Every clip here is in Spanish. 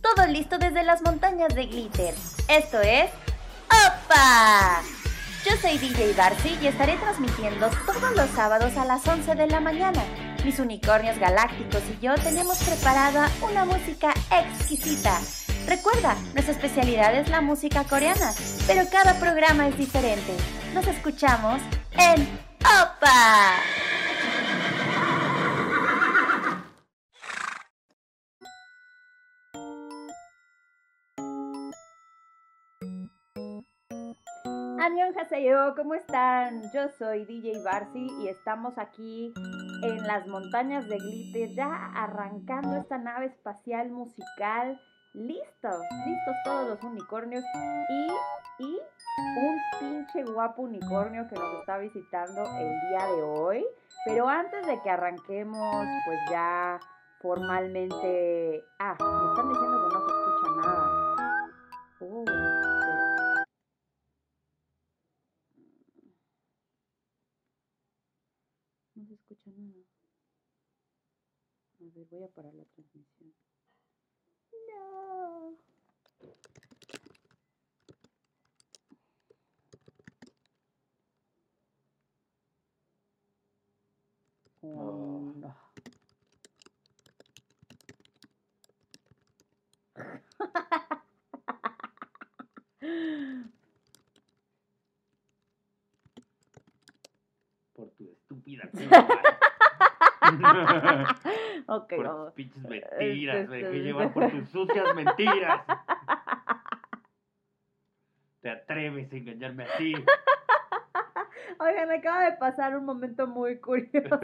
Todo listo desde las montañas de glitter. Esto es ¡Opa! Yo soy DJ Darcy y estaré transmitiendo todos los sábados a las 11 de la mañana. Mis unicornios galácticos y yo tenemos preparada una música exquisita. Recuerda, nuestra especialidad es la música coreana, pero cada programa es diferente. Nos escuchamos en ¡Opa! Annyeonghaseyo, ¿cómo están? Yo soy DJ Barcy y estamos aquí en las montañas de glitter, ya arrancando esta nave espacial musical. Listos todos los unicornios y un pinche guapo unicornio que nos está visitando el día de hoy. Pero antes de que arranquemos, pues ya formalmente... me están diciendo que no se escucha nada. No se escucha nada. A ver, voy a parar la transmisión. No. No. Por tu estúpida Ok, por vamos. tus pinches mentiras, me dejé llevar por tus sucias mentiras. Te atreves a engañarme así. Oigan, acaba de pasar un momento muy curioso.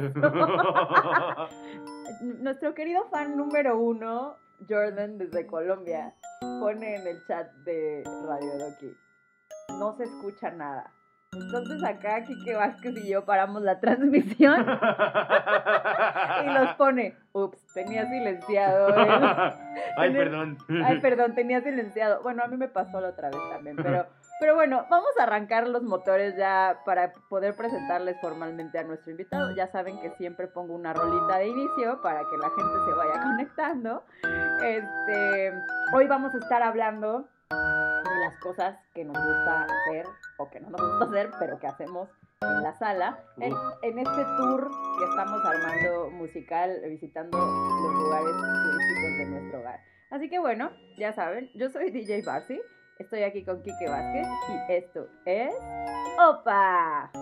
Nuestro querido fan número 1, Jordan, desde Colombia, pone en el chat de Radio Doki: no se escucha nada. Entonces acá Kike Vázquez y yo paramos la transmisión y nos pone: ups, tenía silenciado Ay, perdón. Ay, perdón, tenía silenciado. Bueno, a mí me pasó la otra vez también, pero bueno, vamos a arrancar los motores ya para poder presentarles formalmente a nuestro invitado. Ya saben que siempre pongo una rolita de inicio para que la gente se vaya conectando. Hoy vamos a estar hablando de las cosas que nos gusta hacer o que no nos gusta hacer, pero que hacemos en la sala, en este tour que estamos armando musical, visitando los lugares turísticos de nuestro hogar. Así que bueno, ya saben, yo soy DJ Barcy, estoy aquí con Kike Vázquez y esto es ¡Opa!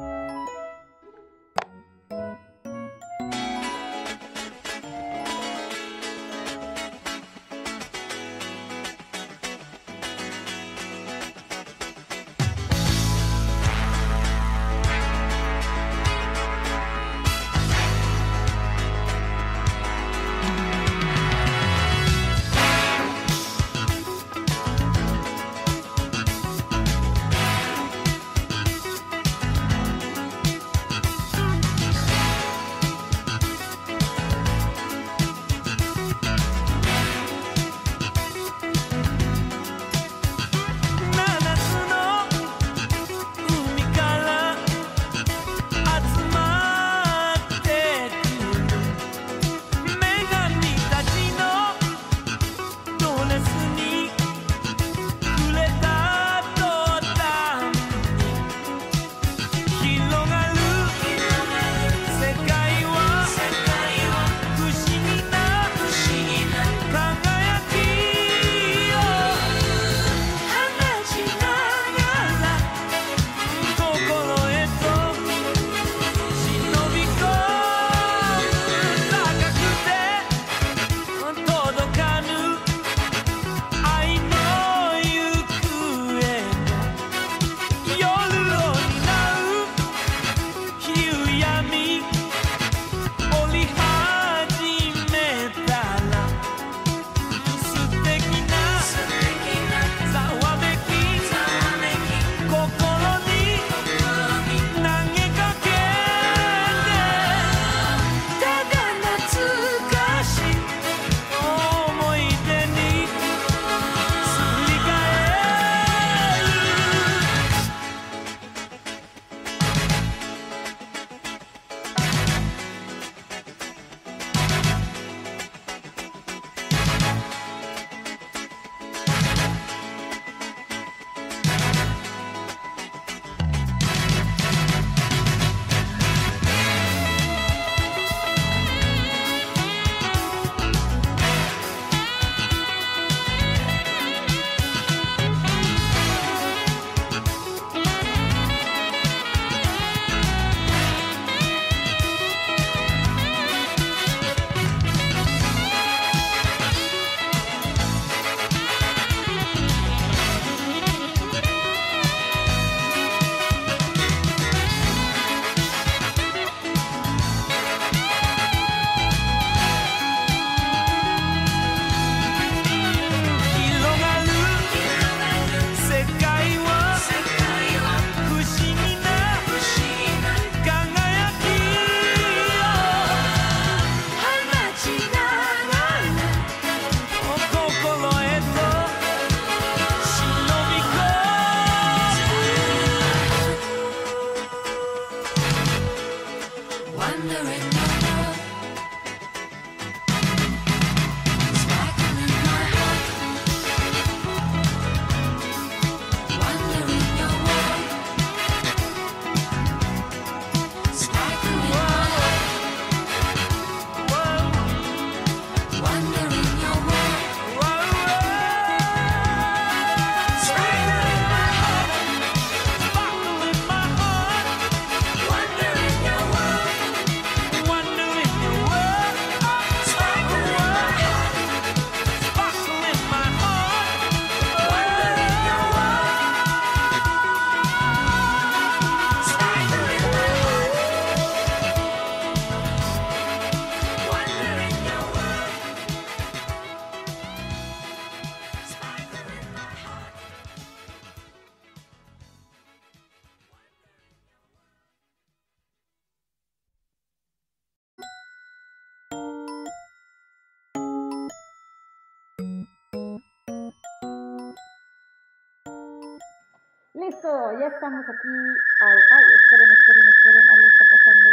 México, ya estamos aquí Ay, esperen, algo está pasando.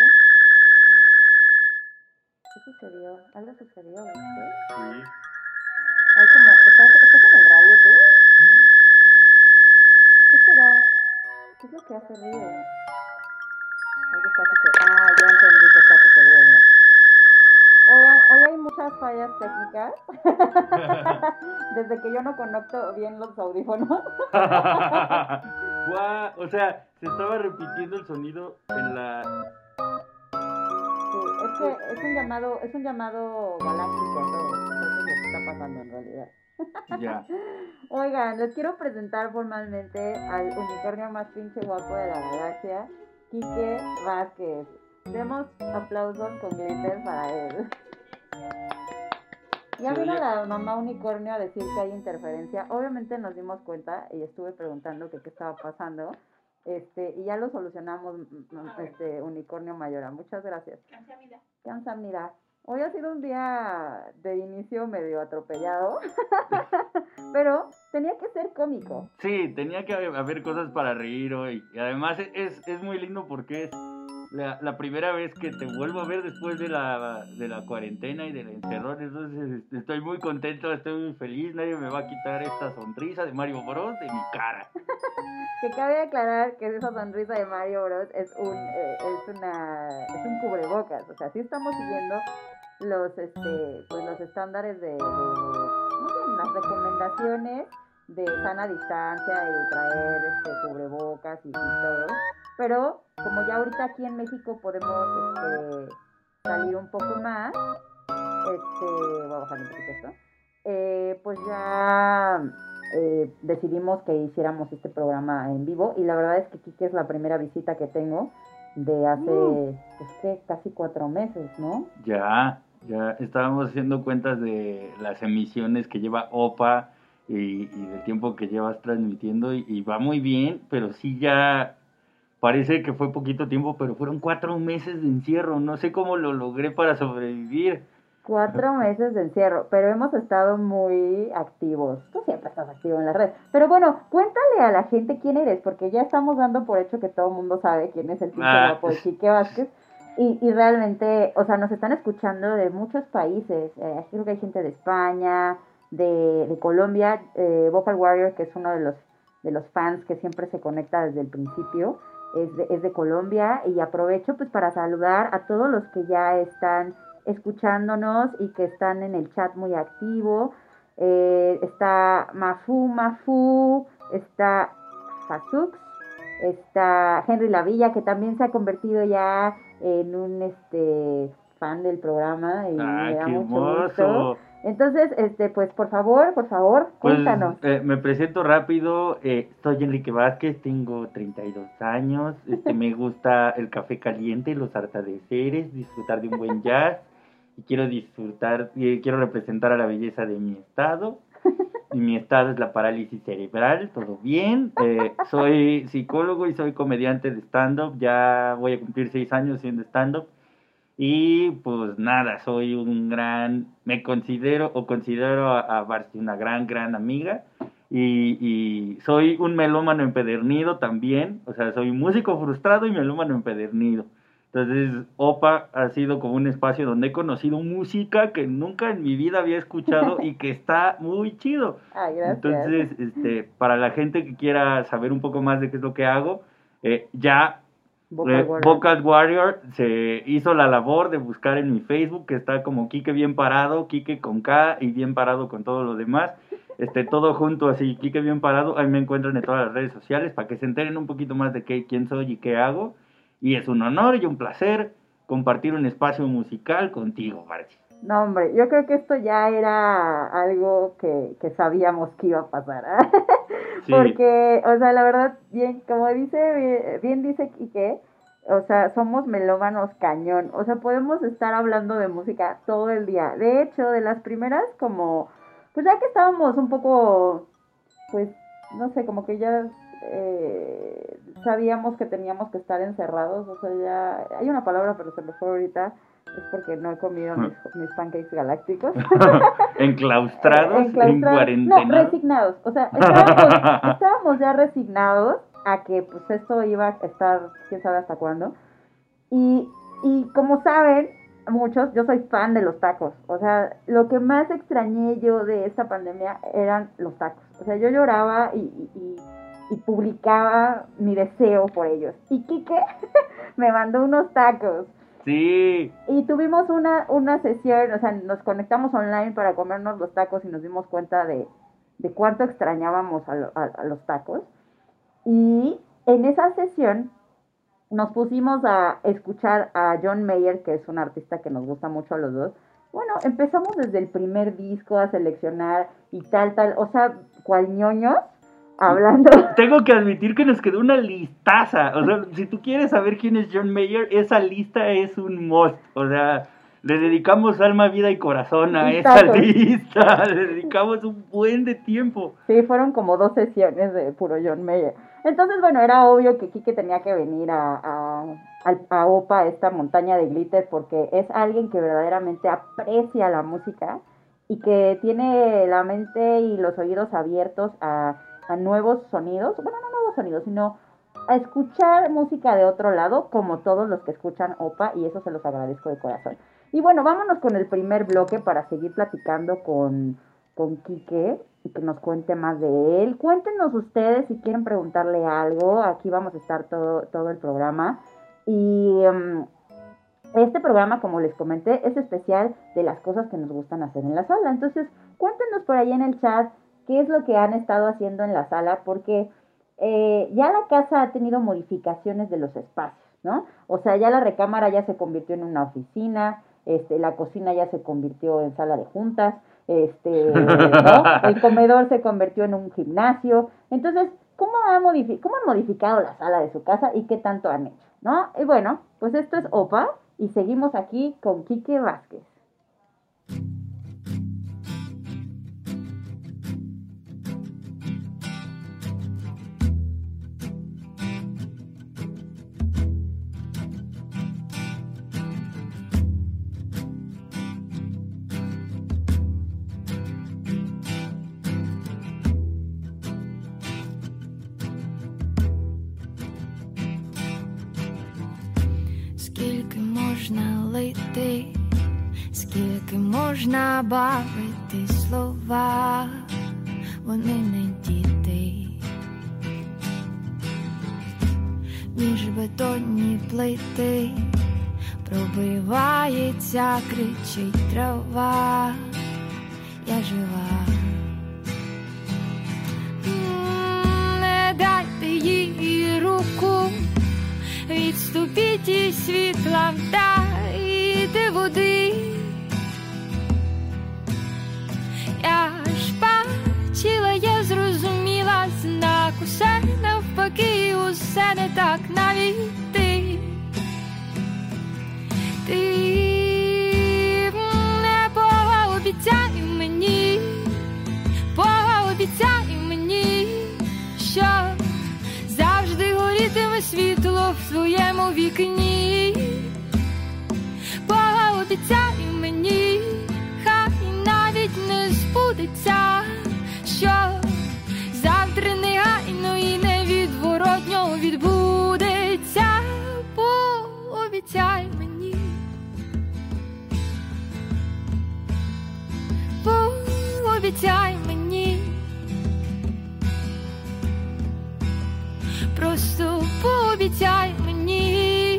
¿Qué sucedió? ¿Algo sucedió, viste? Sí. Ay, como, ¿estás en el radio tú? No. ¿Qué será? ¿Qué es lo que hace ruido? Algo está sucediendo. Ah, ya entendí qué está sucediendo. Oigan, hoy hay muchas fallas técnicas. Desde que yo no conecto bien los audífonos. Guau, o sea, se estaba repitiendo el sonido en la... Sí, es que es un llamado galáctico a todos. Eso es lo que está pasando en realidad. Ya. Oigan, les quiero presentar formalmente al unicornio más pinche guapo de la galaxia, Quique Vázquez. Demos aplausos con glitter para él. Ya Se vino oye- la mamá unicornio a decir que hay interferencia. Obviamente nos dimos cuenta y estuve preguntando que qué estaba pasando. Y ya lo solucionamos, unicornio mayora. Muchas gracias. Kamsahamnida. Hoy ha sido un día de inicio medio atropellado, pero tenía que ser cómico. Sí, tenía que haber cosas para reír hoy. Y además es muy lindo porque es la primera vez que te vuelvo a ver después de la cuarentena y del encerrón. Entonces estoy muy contento, estoy muy feliz. Nadie me va a quitar esta sonrisa de Mario Bros de mi cara. Que cabe aclarar que esa sonrisa de Mario Bros es un cubrebocas. O sea, sí estamos siguiendo los estándares no sé, las recomendaciones de sana distancia y traer cubrebocas y todo. Pero como ya ahorita aquí en México podemos salir un poco más, voy a bajar un poquito esto, pues ya decidimos que hiciéramos este programa en vivo y la verdad es que Kike es la primera visita que tengo de hace casi 4 meses, ¿no? Ya estábamos haciendo cuentas de las emisiones que lleva OPA y del tiempo que llevas transmitiendo y va muy bien, pero sí ya parece que fue poquito tiempo, pero fueron 4 meses de encierro. No sé cómo lo logré para sobrevivir. 4 meses de encierro, pero hemos estado muy activos. Tú siempre estás activo en las redes. Pero bueno, cuéntale a la gente quién eres, porque ya estamos dando por hecho que todo el mundo sabe quién es el pinche guapo de Quique Vázquez. Y realmente, o sea, nos están escuchando de muchos países. Creo que hay gente de España, de Colombia. Vocal Warrior, que es uno de los fans que siempre se conecta desde el principio, es de Colombia. Y aprovecho pues para saludar a todos los que ya están escuchándonos y que están en el chat muy activo. Está Mafu, está Fasux, está Henry Lavilla, que también se ha convertido ya en un fan del programa y me da ¡Qué mucho gusto. hermoso! Entonces, pues por favor, cuéntanos. Pues me presento rápido, soy Enrique Vázquez, tengo 32 años, me gusta el café caliente, los atardeceres, disfrutar de un buen jazz, y quiero representar a la belleza de mi estado, y mi estado es la parálisis cerebral, todo bien, soy psicólogo y soy comediante de stand-up, ya voy a cumplir 6 años siendo stand-up, y pues nada, me considero a Barcy una gran amiga y soy un melómano empedernido también, o sea, soy músico frustrado y melómano empedernido. Entonces, OPA ha sido como un espacio donde he conocido música que nunca en mi vida había escuchado y que está muy chido. Ay, gracias. Entonces, para la gente que quiera saber un poco más de qué es lo que hago, ya Vocal Warrior se hizo la labor de buscar en mi Facebook, que está como Quique Bien Parado, Quique con K y Bien Parado con todo lo demás, todo junto así, Quique Bien Parado. Ahí me encuentran en todas las redes sociales para que se enteren un poquito más de quién soy y qué hago, y es un honor y un placer compartir un espacio musical contigo, Barchi. No, hombre, yo creo que esto ya era algo que sabíamos que iba a pasar. Sí. Porque, o sea, la verdad, como bien dice Quique, o sea, somos melómanos cañón. O sea, podemos estar hablando de música todo el día. De hecho, de las primeras, pues ya que estábamos un poco, pues, no sé, como que ya sabíamos que teníamos que estar encerrados. O sea, ya, hay una palabra, pero se me fue ahorita. Es porque no he comido mis pancakes galácticos. Enclaustrados, en cuarentena. No, resignados. O sea, estábamos ya resignados a que pues esto iba a estar, quién sabe hasta cuándo. Y como saben muchos, yo soy fan de los tacos. O sea, lo que más extrañé yo de esta pandemia eran los tacos. O sea, yo lloraba y publicaba mi deseo por ellos. Y Quique me mandó unos tacos. Sí. Y tuvimos una sesión, o sea, nos conectamos online para comernos los tacos y nos dimos cuenta de cuánto extrañábamos a los tacos. Y en esa sesión nos pusimos a escuchar a John Mayer, que es un artista que nos gusta mucho a los dos. Bueno, empezamos desde el primer disco a seleccionar y tal, o sea, cual ñoños, hablando. Tengo que admitir que nos quedó una listaza. O sea, si tú quieres saber quién es John Mayer, esa lista es un must. O sea, le dedicamos alma, vida y corazón a esa lista. Le dedicamos un buen de tiempo. Sí, fueron como 2 sesiones de puro John Mayer. Entonces, bueno, era obvio que Quique tenía que venir a OPA, esta montaña de glitter, porque es alguien que verdaderamente aprecia la música y que tiene la mente y los oídos abiertos a nuevos sonidos, bueno, no nuevos sonidos, sino a escuchar música de otro lado, como todos los que escuchan OPA, y eso se los agradezco de corazón. Y bueno, vámonos con el primer bloque para seguir platicando con Quique y que nos cuente más de él. Cuéntenos ustedes si quieren preguntarle algo, aquí vamos a estar todo el programa. Y este programa, como les comenté, es especial de las cosas que nos gustan hacer en la sala. Entonces, cuéntenos por ahí en el chat qué es lo que han estado haciendo en la sala, porque ya la casa ha tenido modificaciones de los espacios, ¿no? O sea, ya la recámara ya se convirtió en una oficina, la cocina ya se convirtió en sala de juntas, ¿no? El comedor se convirtió en un gimnasio. Entonces, ¿cómo han modificado la sala de su casa y qué tanto han hecho, ¿no? Y bueno, pues esto es OPA y seguimos aquí con Quique Vázquez. Скільки можна бавити слова, вони не діти. Між бетонні плити пробивається, кричить трава, я жива. Не дайте їй руку, відступіть із світла, дайте води. Я ж бачила, я зрозуміла, знак усе навпаки, усе не так, навіть ти. Ти не пообіцяй мені, пообіцяй мені, що завжди горітиме світло в своєму вікні. Пообіцяй мені, хай навіть не збудеться, що завтра негайно і невідворотньо відбудеться. Пообіцяй мені, пообіцяй мені, просто пообіцяй мені,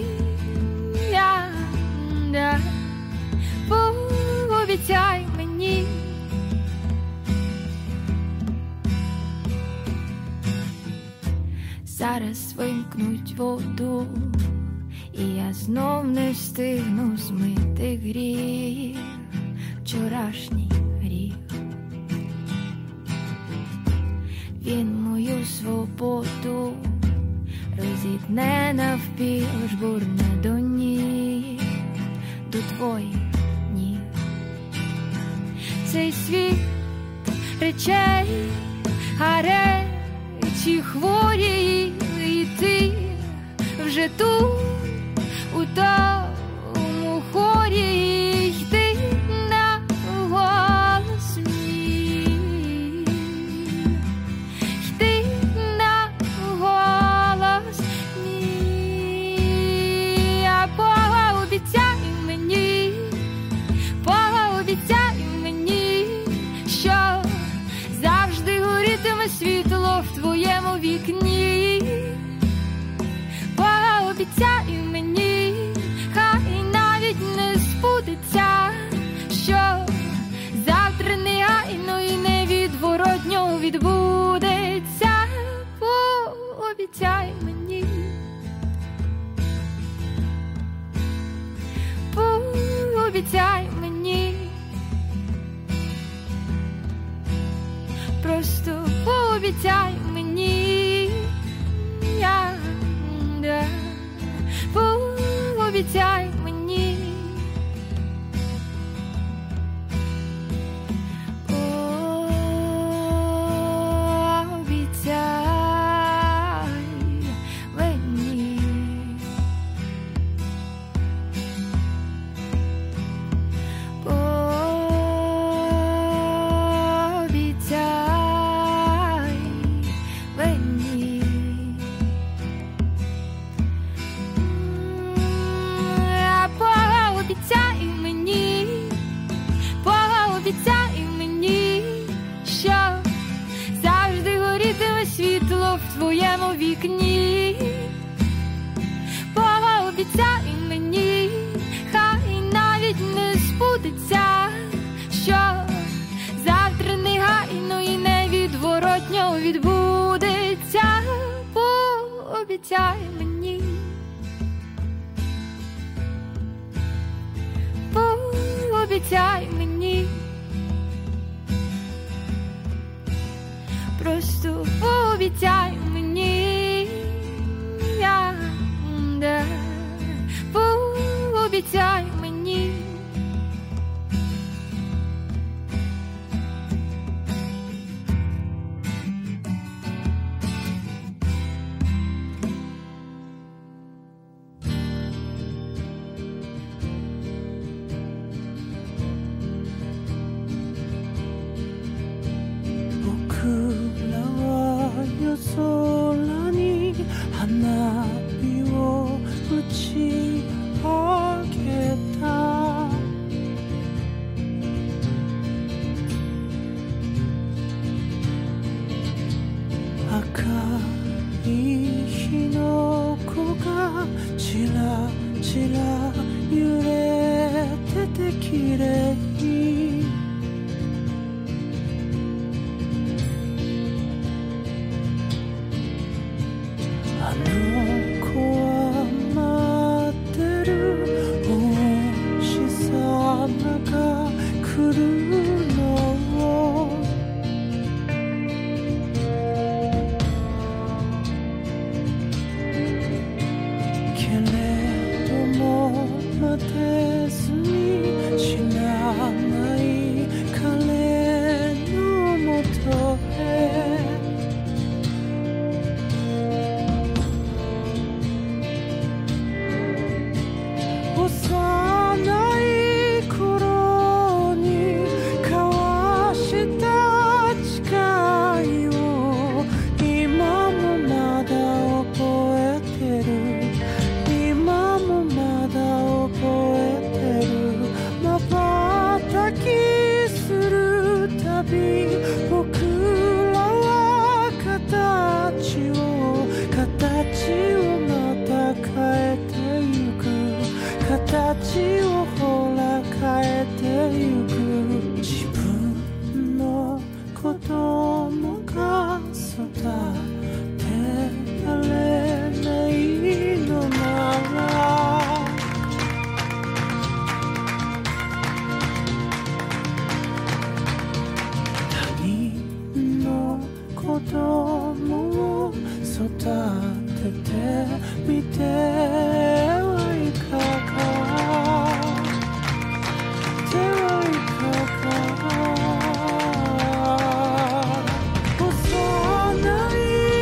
пообіцяй мені. Зараз вимкнуть воду, і я знов не встигну змити гріх, вчорашній гріх. Він мою свободу розітне навпіл, жбурне до ніг, до твоїх ніг. Цей світ речей, а речі хворі, і ти вже тут, у тому хорі, йди на голос мій, йди на голос. пообіцяй мені, пообіцяй мені. Пообіцяй мені, що завжди горітиме світло в твоєму вікні. Пообіцяй мені, хай навіть не збудеться, що завтра негайно і невідворотньо відбудеться. Пообіцяй мені. Пообіцяй мені, просто пообіцяй мені, пообіцяй мені. 空に花火を打ち上げた赤い火の粉がちらちら揺れてて綺麗あの子は待ってるお星様が来るのをけれども待てずに死なない彼のもとへ幼い頃に交わした誓いを今もまだ覚えてる今もまだ覚えてる瞬きするたび僕らは形をまた変えてゆく形をほら変えてゆく自分の子供が育てられないのなら他人の子供を育ててみてはいかがではいかが幼い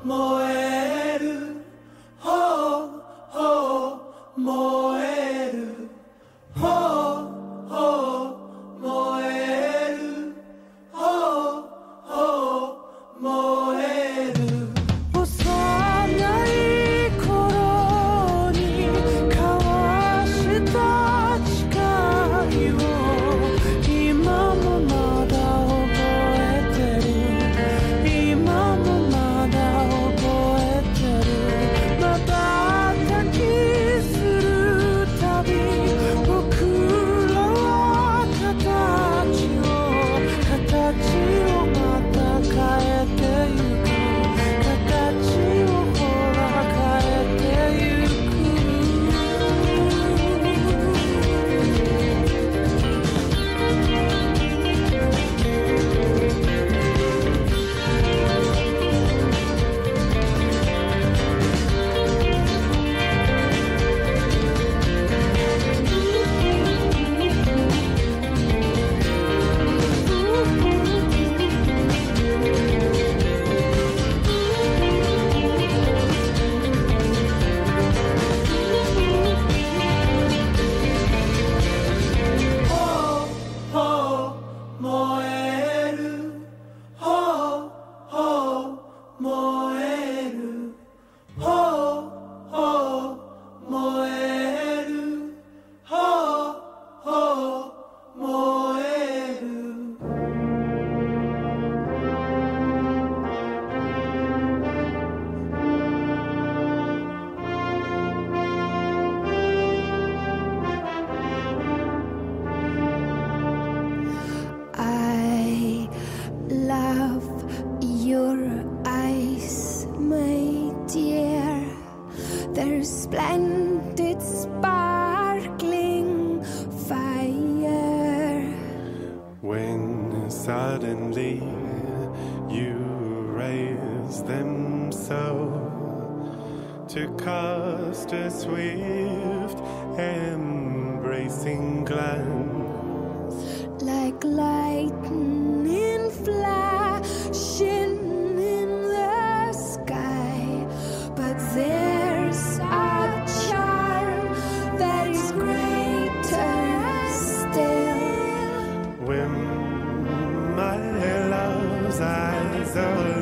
燃えるほうほう燃えるほうほう燃えるほうほう燃える幼い頃に交わした誓いを今もまだ覚えてる今もまだ覚えてるまばたきするたび僕らは形をまた変えてゆく形をほら変えてゆくI love your eyes, my dear. They're splendid, sparkling fire. When suddenly you raise them so to cast a swift, embracing glance, like lightning flashing in the sky. But there's a charm that is greater still. When my love's eyes are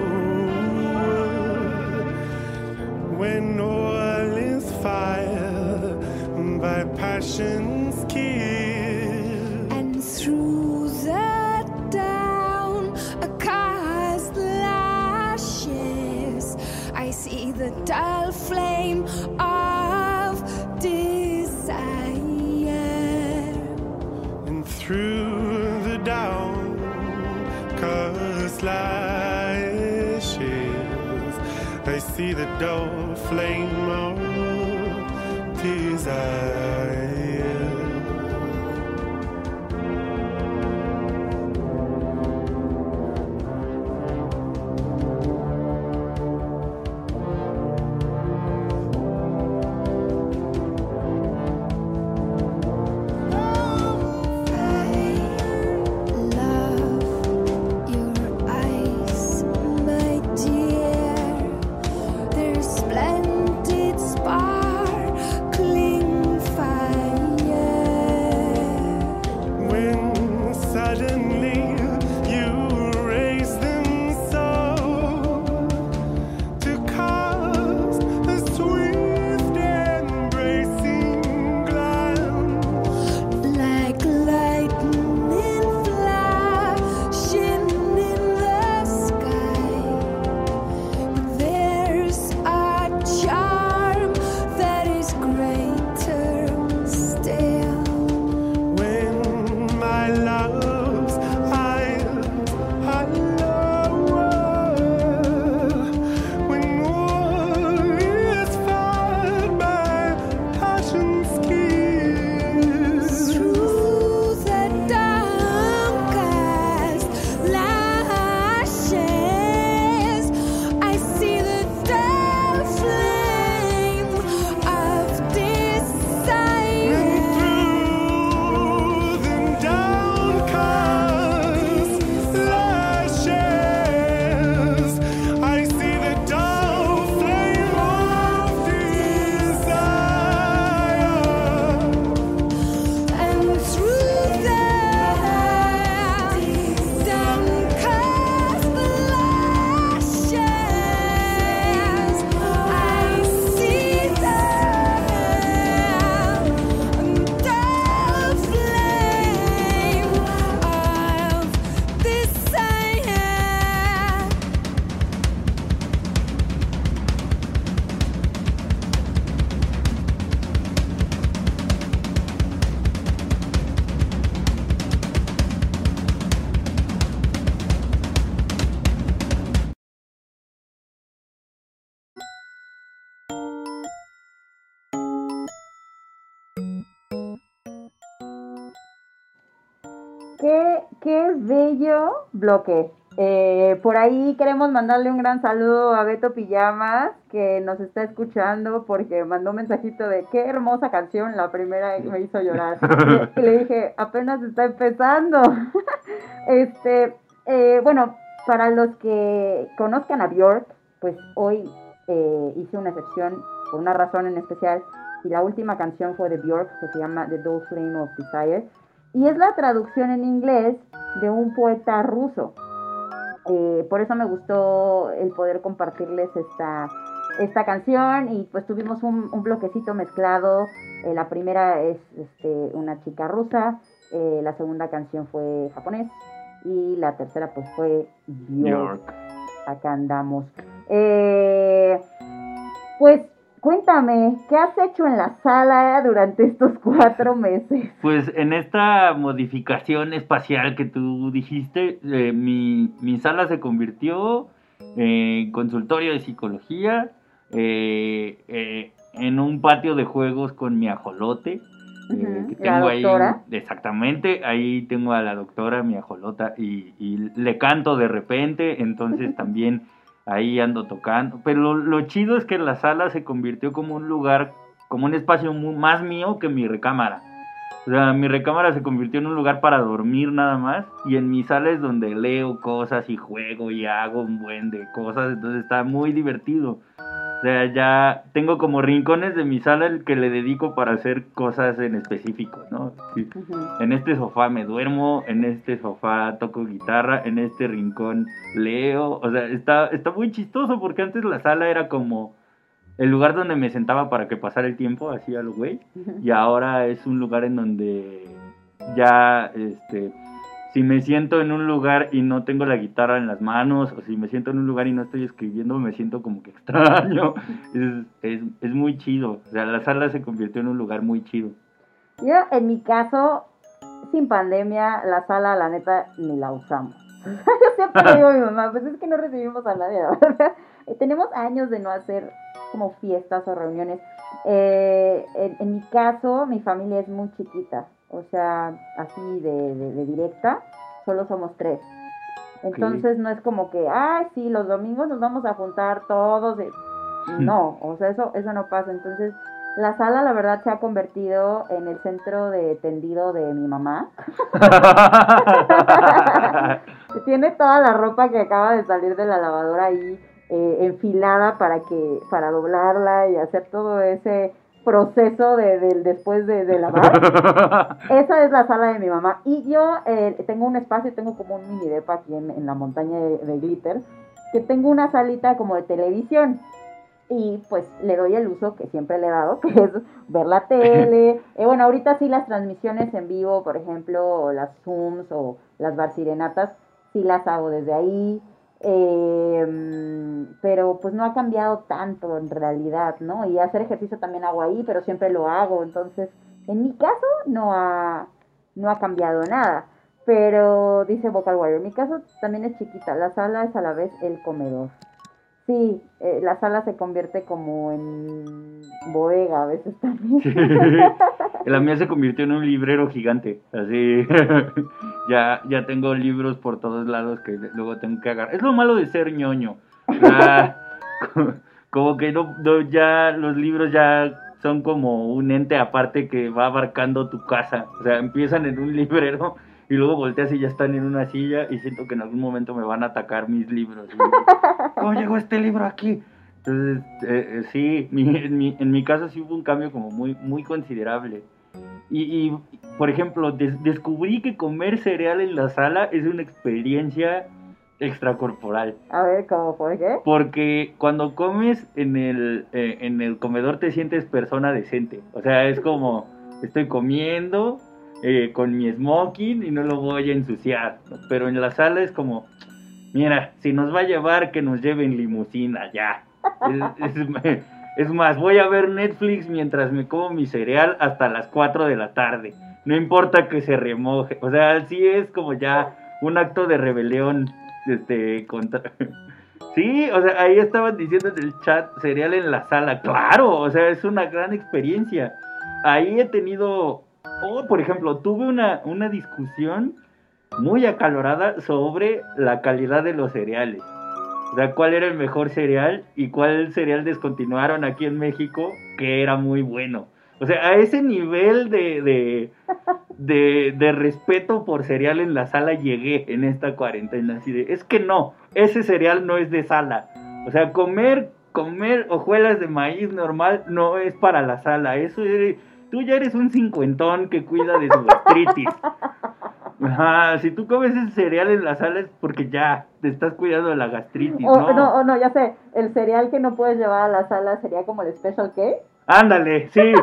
lowered, when all is fire by passion's kill, and through the down cast lashes I see the dull flame of desire. And through the down cast lashes I see the dull flame of desire. Splendid sparkling fire. bello bloque. Por ahí queremos mandarle un gran saludo a Beto Pijamas, que nos está escuchando porque mandó un mensajito de qué hermosa canción, la primera me hizo llorar. Y le dije, apenas está empezando. Bueno, para los que conozcan a Björk, pues hoy hice una excepción por una razón en especial, y la última canción fue de Björk, que se llama The Dull Flame of Desire, y es la traducción en inglés de un poeta ruso. Por eso me gustó el poder compartirles esta canción, y pues tuvimos un bloquecito mezclado. La primera es una chica rusa, la segunda canción fue japonés, y la tercera pues fue Björk. Acá andamos. Pues cuéntame, ¿qué has hecho en la sala durante estos 4 meses? Pues en esta modificación espacial que tú dijiste, mi sala se convirtió en consultorio de psicología, en un patio de juegos con mi ajolote. Que tengo ¿La doctora? ahí, exactamente, ahí tengo a la doctora, mi ajolota, y le canto de repente, entonces también ahí ando tocando. Pero lo chido es que la sala se convirtió como un lugar, como un espacio más mío que mi recámara. O sea, mi recámara se convirtió en un lugar para dormir nada más, y en mi sala es donde leo cosas y juego y hago un buen de cosas, entonces está muy divertido. O sea, ya tengo como rincones de mi sala el que le dedico para hacer cosas en específico, ¿no? Sí. En este sofá me duermo, en este sofá toco guitarra, en este rincón leo. O sea, está muy chistoso porque antes la sala era como el lugar donde me sentaba para que pasara el tiempo, así a lo güey. Y ahora es un lugar en donde ya, si me siento en un lugar y no tengo la guitarra en las manos, o si me siento en un lugar y no estoy escribiendo, me siento como que extraño. Es muy chido. O sea, la sala se convirtió en un lugar muy chido. Yo, en mi caso, sin pandemia, la sala, la neta, ni la usamos. Yo siempre le digo a mi mamá, pues es que no recibimos a nadie, ¿verdad? Tenemos años de no hacer como fiestas o reuniones. En mi caso, mi familia es muy chiquita. O sea, así de directa, solo somos 3. Entonces no es como que, sí, los domingos nos vamos a juntar todos. No, o sea, eso no pasa. Entonces, la sala, la verdad, se ha convertido en el centro de tendido de mi mamá. Tiene toda la ropa que acaba de salir de la lavadora ahí enfilada para doblarla y hacer todo ese proceso después de lavar. Esa es la sala de mi mamá. Y yo tengo un espacio, tengo como un mini depa aquí en la montaña de Glitter, que tengo una salita como de televisión. Y pues le doy el uso que siempre le he dado, que es ver la tele. Bueno, ahorita sí las transmisiones en vivo, por ejemplo, o las Zooms o las barcirenatas, sí las hago desde ahí. Pero pues no ha cambiado tanto en realidad, ¿no? Y hacer ejercicio también hago ahí, pero siempre lo hago. Entonces, en mi caso no ha cambiado nada. Pero dice Vocal Warrior, mi caso también es chiquita. La sala es a la vez el comedor. Sí, la sala se convierte como en bodega a veces también. Sí. La mía se convirtió en un librero gigante, así. ya tengo libros por todos lados que luego tengo que agarrar. Es lo malo de ser ñoño. Como que no, ya los libros ya son como un ente aparte que va abarcando tu casa. O sea, empiezan en un librero y luego volteas y ya están en una silla, y siento que en algún momento me van a atacar mis libros. ¿Cómo llegó este libro aquí? Entonces, sí, en mi caso sí hubo un cambio como muy, muy considerable. Y por ejemplo, descubrí que comer cereal en la sala es una experiencia extracorporal. A ver, ¿cómo por qué? Porque cuando comes en el comedor te sientes persona decente. O sea, es como, estoy comiendo con mi smoking y no lo voy a ensuciar. Pero en la sala es como, mira, si nos va a llevar, que nos lleve en limusina, ya. Es más, voy a ver Netflix mientras me como mi cereal hasta las 4 de la tarde. No importa que se remoje. O sea, sí es como ya un acto de rebelión contra... Sí, o sea, ahí estaban diciendo en el chat, cereal en la sala. Claro, o sea, es una gran experiencia. Ahí he tenido... por ejemplo, tuve una discusión muy acalorada sobre la calidad de los cereales. O sea, cuál era el mejor cereal y cuál cereal descontinuaron aquí en México que era muy bueno. O sea, a ese nivel de respeto por cereal en la sala llegué en esta cuarentena. Así de, es que no, ese cereal no es de sala. O sea, comer hojuelas de maíz normal no es para la sala. Tú ya eres un cincuentón que cuida de su gastritis. Ajá, si tú comes ese cereal en la sala es porque ya te estás cuidando de la gastritis, ¿no? No, ya sé, el cereal que no puedes llevar a la sala sería como el Special K. Ándale, sí,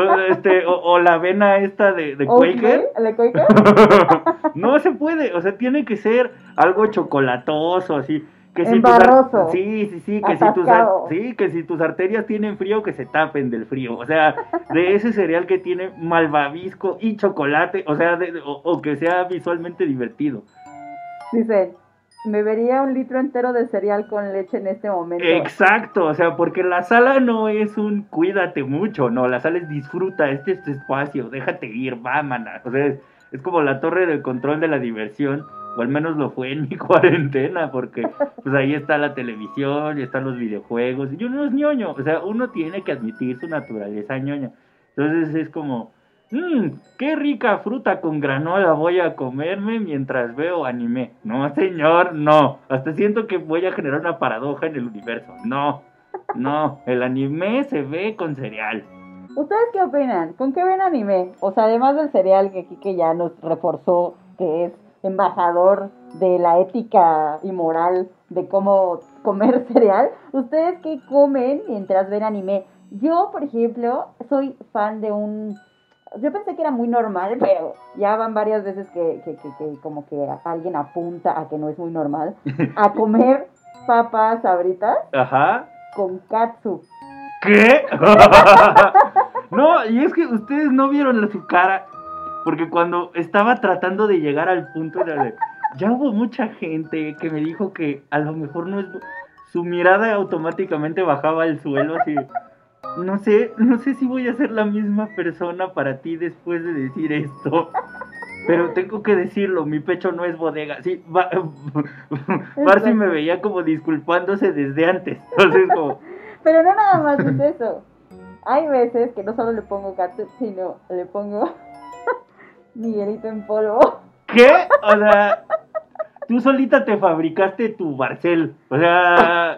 o la avena esta de Quaker. ¿De Quaker? No se puede, o sea, tiene que ser algo chocolatoso, así. Que embarroso. Que si tus arterias tienen frío, que se tapen del frío. O sea, de ese cereal que tiene malvavisco y chocolate, o sea, o que sea visualmente divertido. Dicen, me bebería 1 litro entero de cereal con leche en este momento. Exacto, o sea, porque la sala no es un cuídate mucho, no, la sala es disfruta, este es tu espacio, déjate ir, va, mana. O sea, es como la torre del control de la diversión. O al menos lo fue en mi cuarentena, porque pues ahí está la televisión y están los videojuegos, y uno es ñoño, o sea, uno tiene que admitir su naturaleza ñoña. Entonces es como, qué rica fruta con granola voy a comerme mientras veo anime. No, señor, no, hasta siento que voy a generar una paradoja en el universo. No, el anime se ve con cereal. ¿Ustedes qué opinan? ¿Con qué ven anime? O sea, además del cereal que Kike ya nos reforzó, que es embajador de la ética y moral de cómo comer cereal, ¿ustedes qué comen mientras ven anime? Yo, por ejemplo, soy fan de yo pensé que era muy normal, pero ya van varias veces que como que alguien apunta a que no es muy normal, a comer papas sabritas. Ajá. Con catsup. ¿Qué? No, y es que ustedes no vieron su cara. Porque cuando estaba tratando de llegar al punto ya hubo mucha gente que me dijo que a lo mejor no es... Su mirada automáticamente bajaba al suelo así. No sé si voy a ser la misma persona para ti después de decir esto. Pero tengo que decirlo, mi pecho no es bodega. Sí, Marcy me veía como disculpándose desde antes. Entonces como... Pero no nada más es eso. Hay veces que no solo le pongo catsup, sino le pongo... Miguelito en polvo. ¿Qué? O sea, tú solita te fabricaste tu Barcel. O sea...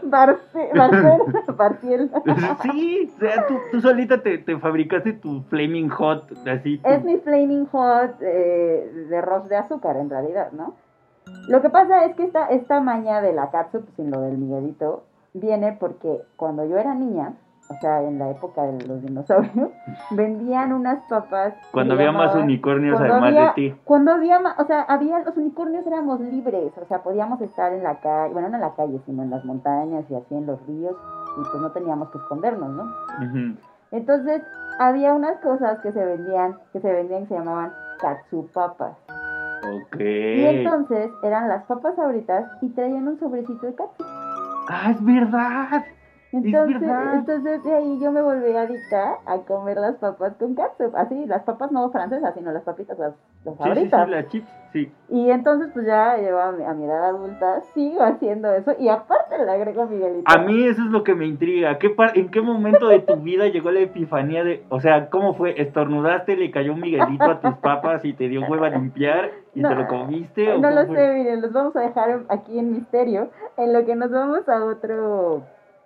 Barciel. Sí, o sea, tú solita te fabricaste tu Flaming Hot, así. Es mi Flaming Hot de arroz de azúcar, en realidad, ¿no? Lo que pasa es que esta maña de la catsup, sin lo del Miguelito, viene porque cuando yo era niña... O sea, en la época de los dinosaurios, vendían unas papas. Cuando había más unicornios además de ti. Cuando había más, o sea, los unicornios éramos libres, o sea, podíamos estar en la calle, bueno, no en la calle, sino en las montañas y así en los ríos, y pues no teníamos que escondernos, ¿no? Uh-huh. Entonces, había unas cosas que se vendían que se llamaban catsupapas. Ok. Y entonces, eran las papas sabritas y traían un sobrecito de catsup. ¡Ah, es verdad! Entonces de ahí yo me volví adicta a comer las papas con catsup, así, las papas no francesas, sino las papitas, las sabritas. Sí, las chips, sí. Y entonces pues ya llevo a mi edad adulta, sigo haciendo eso y aparte le agrego Miguelito. A mí eso es lo que me intriga, ¿en qué momento de tu vida llegó la epifanía de, o sea, cómo fue? ¿Estornudaste, le cayó un Miguelito a tus papas y te dio hueva a limpiar y te lo comiste? No lo sé, miren, los vamos a dejar aquí en misterio, en lo que nos vamos a otro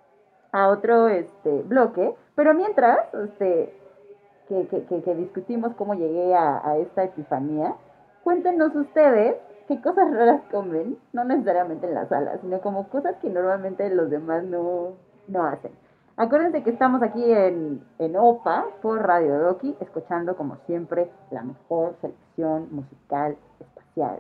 bloque, pero mientras que discutimos cómo llegué a esta epifanía, cuéntenos ustedes qué cosas raras comen, no necesariamente en la sala, sino como cosas que normalmente los demás no hacen. Acuérdense que estamos aquí en OPA por Radio Doki, escuchando como siempre la mejor selección musical espacial.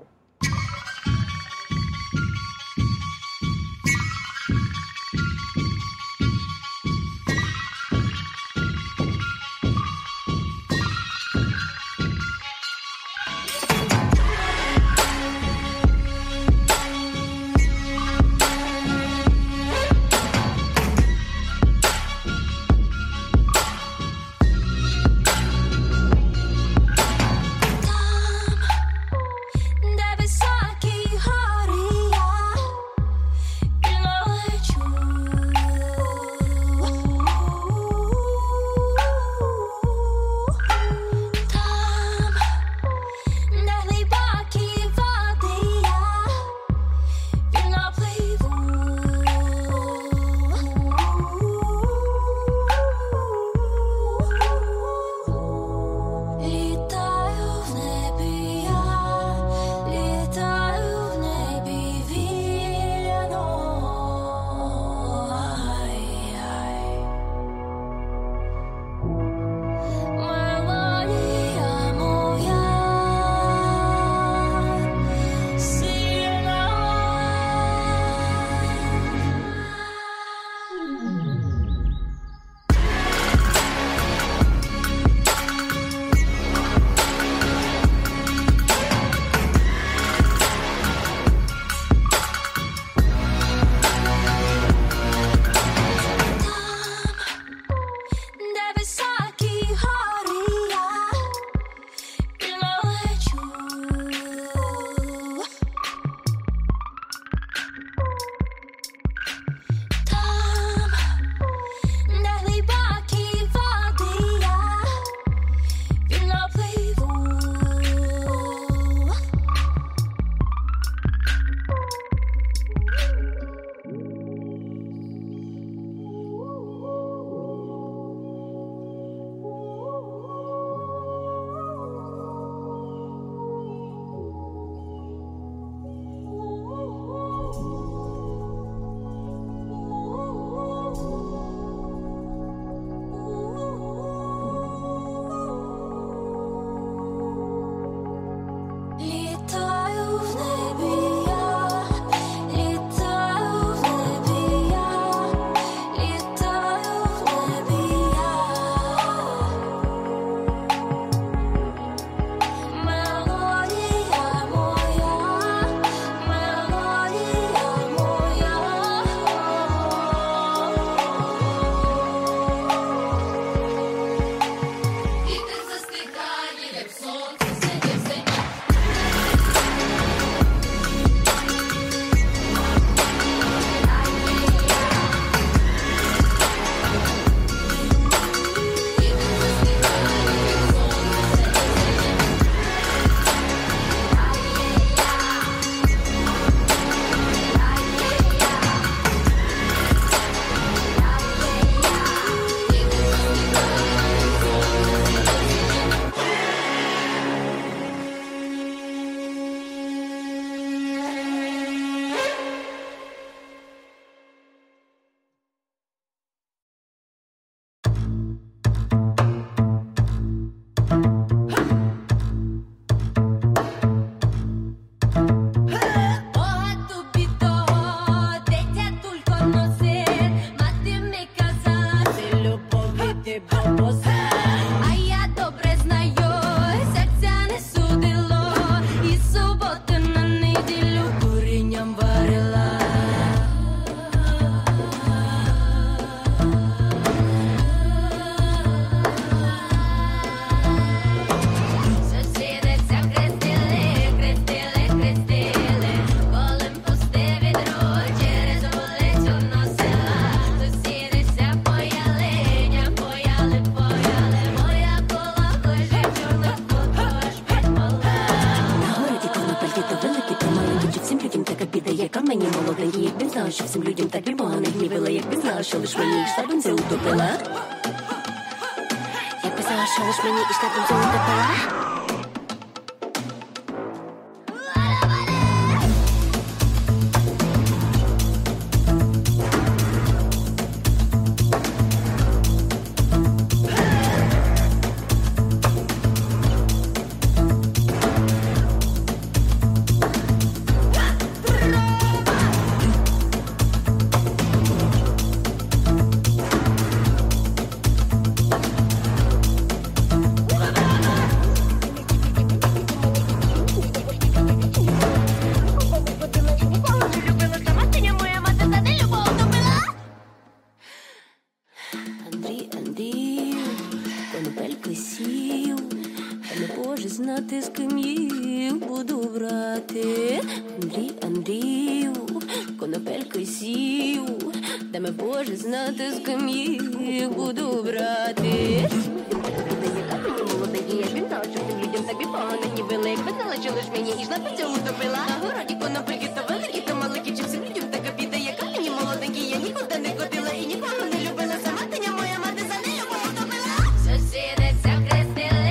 That мені молоденький, якби знав, що всім людям так і погано не було, якби знав, що лиш мені йшла б це утопила. Якби знав, що лиш мені йшла б це утопила. Знати, з ким їх буду брати. Андрію, конопелька сів. Дай Боже знати, з ким їх буду брати. Молоденький, я ж він знала, що цим людям так і погано не було. Якби знала, що лиш мені йшла б цього утопила. На городі конопельки то великі, то маленькі. Чи всім людям така біда, яка мені молоденький. Я нікуди не ходила і нікого не любила. Сама теня моя мати за нею утопила. Сусіди ця крестили.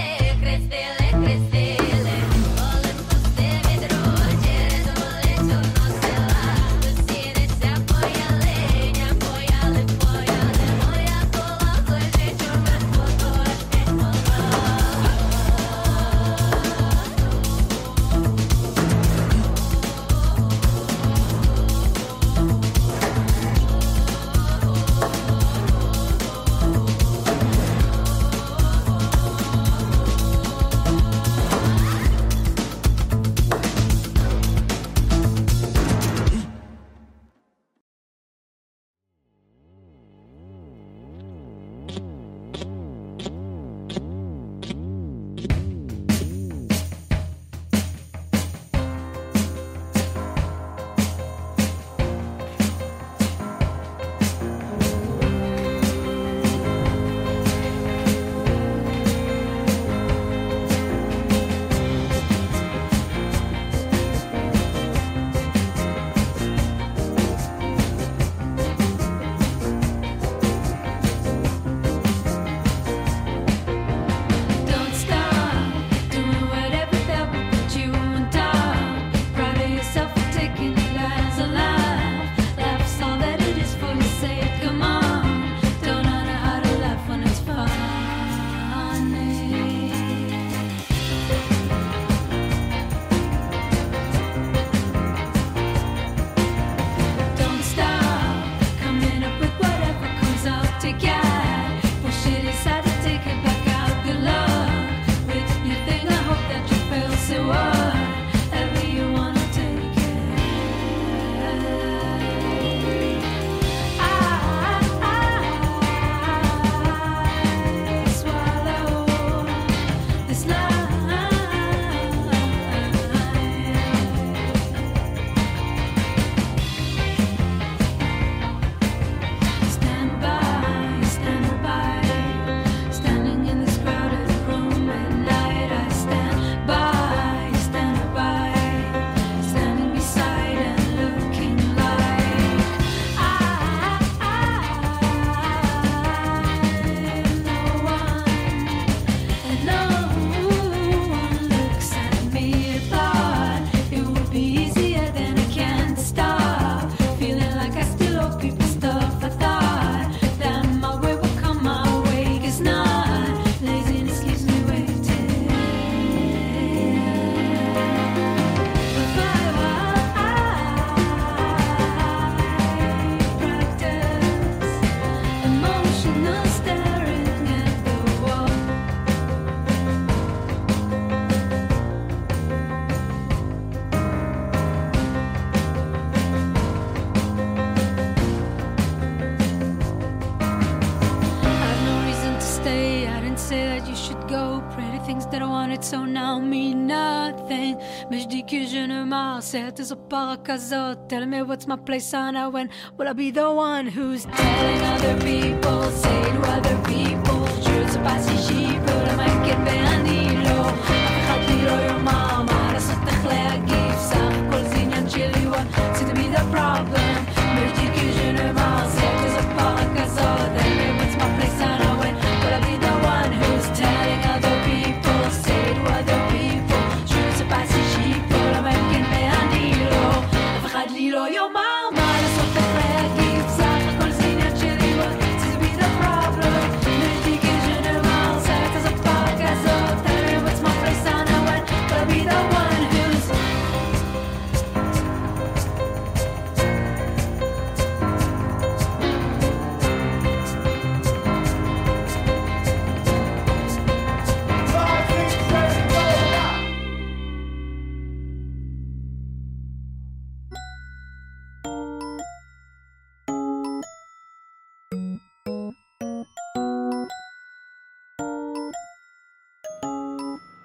So now mean nothing. Mais je dis que je ne m'en certes au paracasa. Tell me what's my place on a when will I be the one who's telling other people, say to other people, je sais pas si j'y peux le mec et benilo. خلي له your mama راسك تخلي أجيب ساق كل زين ينجلي وان سيد me the problem.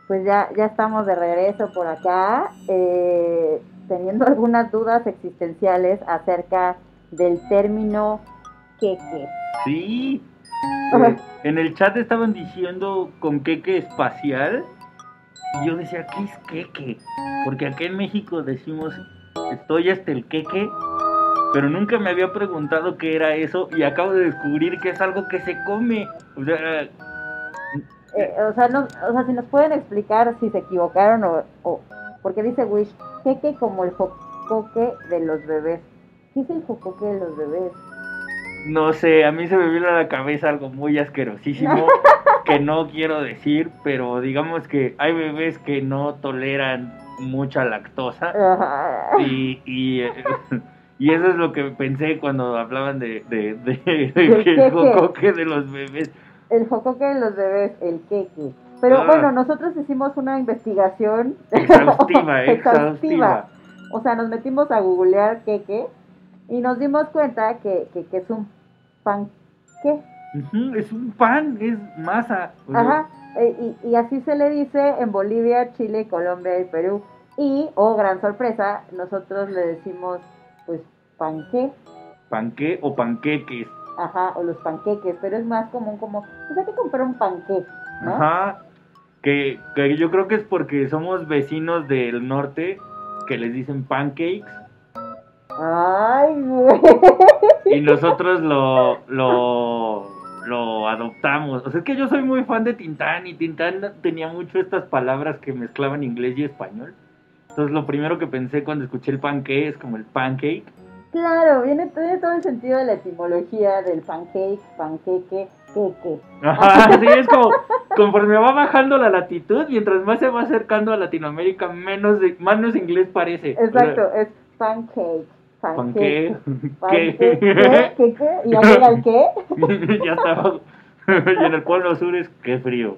pues ya estamos de regreso por acá, teniendo algunas dudas existenciales acerca del término queque. Sí. En el chat estaban diciendo con queque espacial. Y yo decía, ¿qué es queque? Porque acá en México decimos, estoy hasta el queque. Pero nunca me había preguntado qué era eso. Y acabo de descubrir que es algo que se come. O sea, Si nos pueden explicar si se equivocaron o porque dice Wish, queque como el jocoque de los bebés. ¿Qué es el jocoque de los bebés? no sé, a mí se me vino a la cabeza algo muy asquerosísimo que no quiero decir, pero digamos que hay bebés que no toleran mucha lactosa Ajá. y eso es lo que pensé cuando hablaban de que queque. el jocoque de los bebés. El jocoque de los bebés, el queque. Pero bueno, nosotros hicimos una investigación exhaustiva. O sea, nos metimos a googlear queque y nos dimos cuenta que es un pan. ¿Qué? Es un pan, es masa. Ajá. Y así se le dice en Bolivia, Chile, Colombia y Perú. Y, gran sorpresa, nosotros le decimos, pues, panqué. Panqué o panqueques. Ajá, o los panqueques, pero es más común como, pues hay que comprar un panqué, ¿no? Ajá. Que yo creo que es porque somos vecinos del norte que les dicen pancakes. Ay, güey. Y nosotros lo adoptamos. O sea, es que yo soy muy fan de Tintán y Tintán tenía mucho estas palabras que mezclaban inglés y español. Entonces lo primero que pensé cuando escuché el panqué es como el pancake. Claro, tiene todo el sentido de la etimología del pancake, panqueque, queque. Ajá, sí, es como conforme va bajando la latitud, mientras más se va acercando a Latinoamérica, menos inglés parece. Exacto, O sea, es pancake. panqué, ¿qué? ¿Y ya llega el qué? ya está. Y en el Polo Sur es qué frío.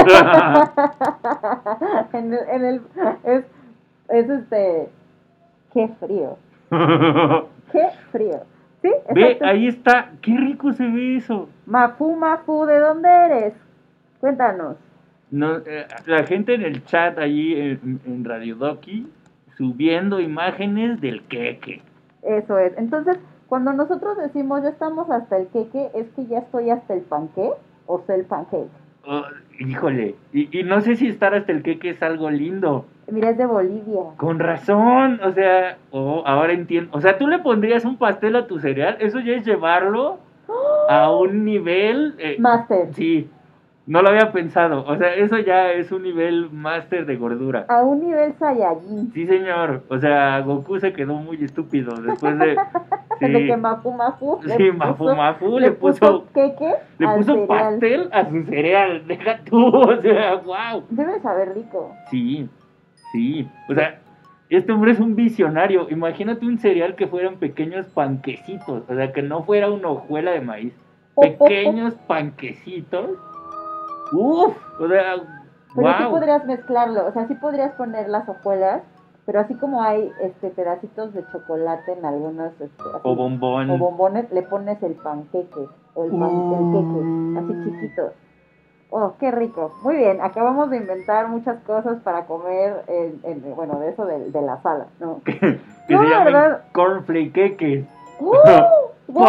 Qué frío. Qué frío. ¿Sí? Ve, Exacto. ahí está. Qué rico se ve eso. Mafu, ¿de dónde eres? Cuéntanos. No, la gente en el chat allí en Radio Doki subiendo imágenes del queque. Eso es. Entonces, cuando nosotros decimos ya estamos hasta el queque, ¿es que ya estoy hasta el panqué o sea el pancake? Híjole, y no sé si estar hasta el queque es algo lindo. Mira, es de Bolivia. Con razón, o sea, ahora entiendo. O sea, ¿tú le pondrías un pastel a tu cereal? Eso ya es llevarlo a un nivel... Máster. Sí, no lo había pensado. O sea, eso ya es un nivel máster de gordura. A un nivel Saiyajin. Sí, señor. O sea, Goku se quedó muy estúpido después de... Sí. De que Mafu. Sí, Mafu le puso queque. Le al puso cereal. pastel a su cereal. Deja tú, o sea, wow. Debe saber rico. Sí. O sea, este hombre es un visionario. Imagínate un cereal que fueran pequeños panquecitos. O sea, que no fuera una hojuela de maíz. Pequeños panquecitos. Uf, o sea, Pero sí wow. podrías mezclarlo, o sea, sí podrías poner las hojuelas, pero así como hay pedacitos de chocolate en algunos así, O bombón. o bombones, le pones el panqueque o el queque, así chiquitos. Oh, qué rico. Muy bien, acabamos de inventar muchas cosas para comer, bueno, de eso de la sala, ¿no? que No, se llaman ¿verdad? cornflake queques. ¡Wow!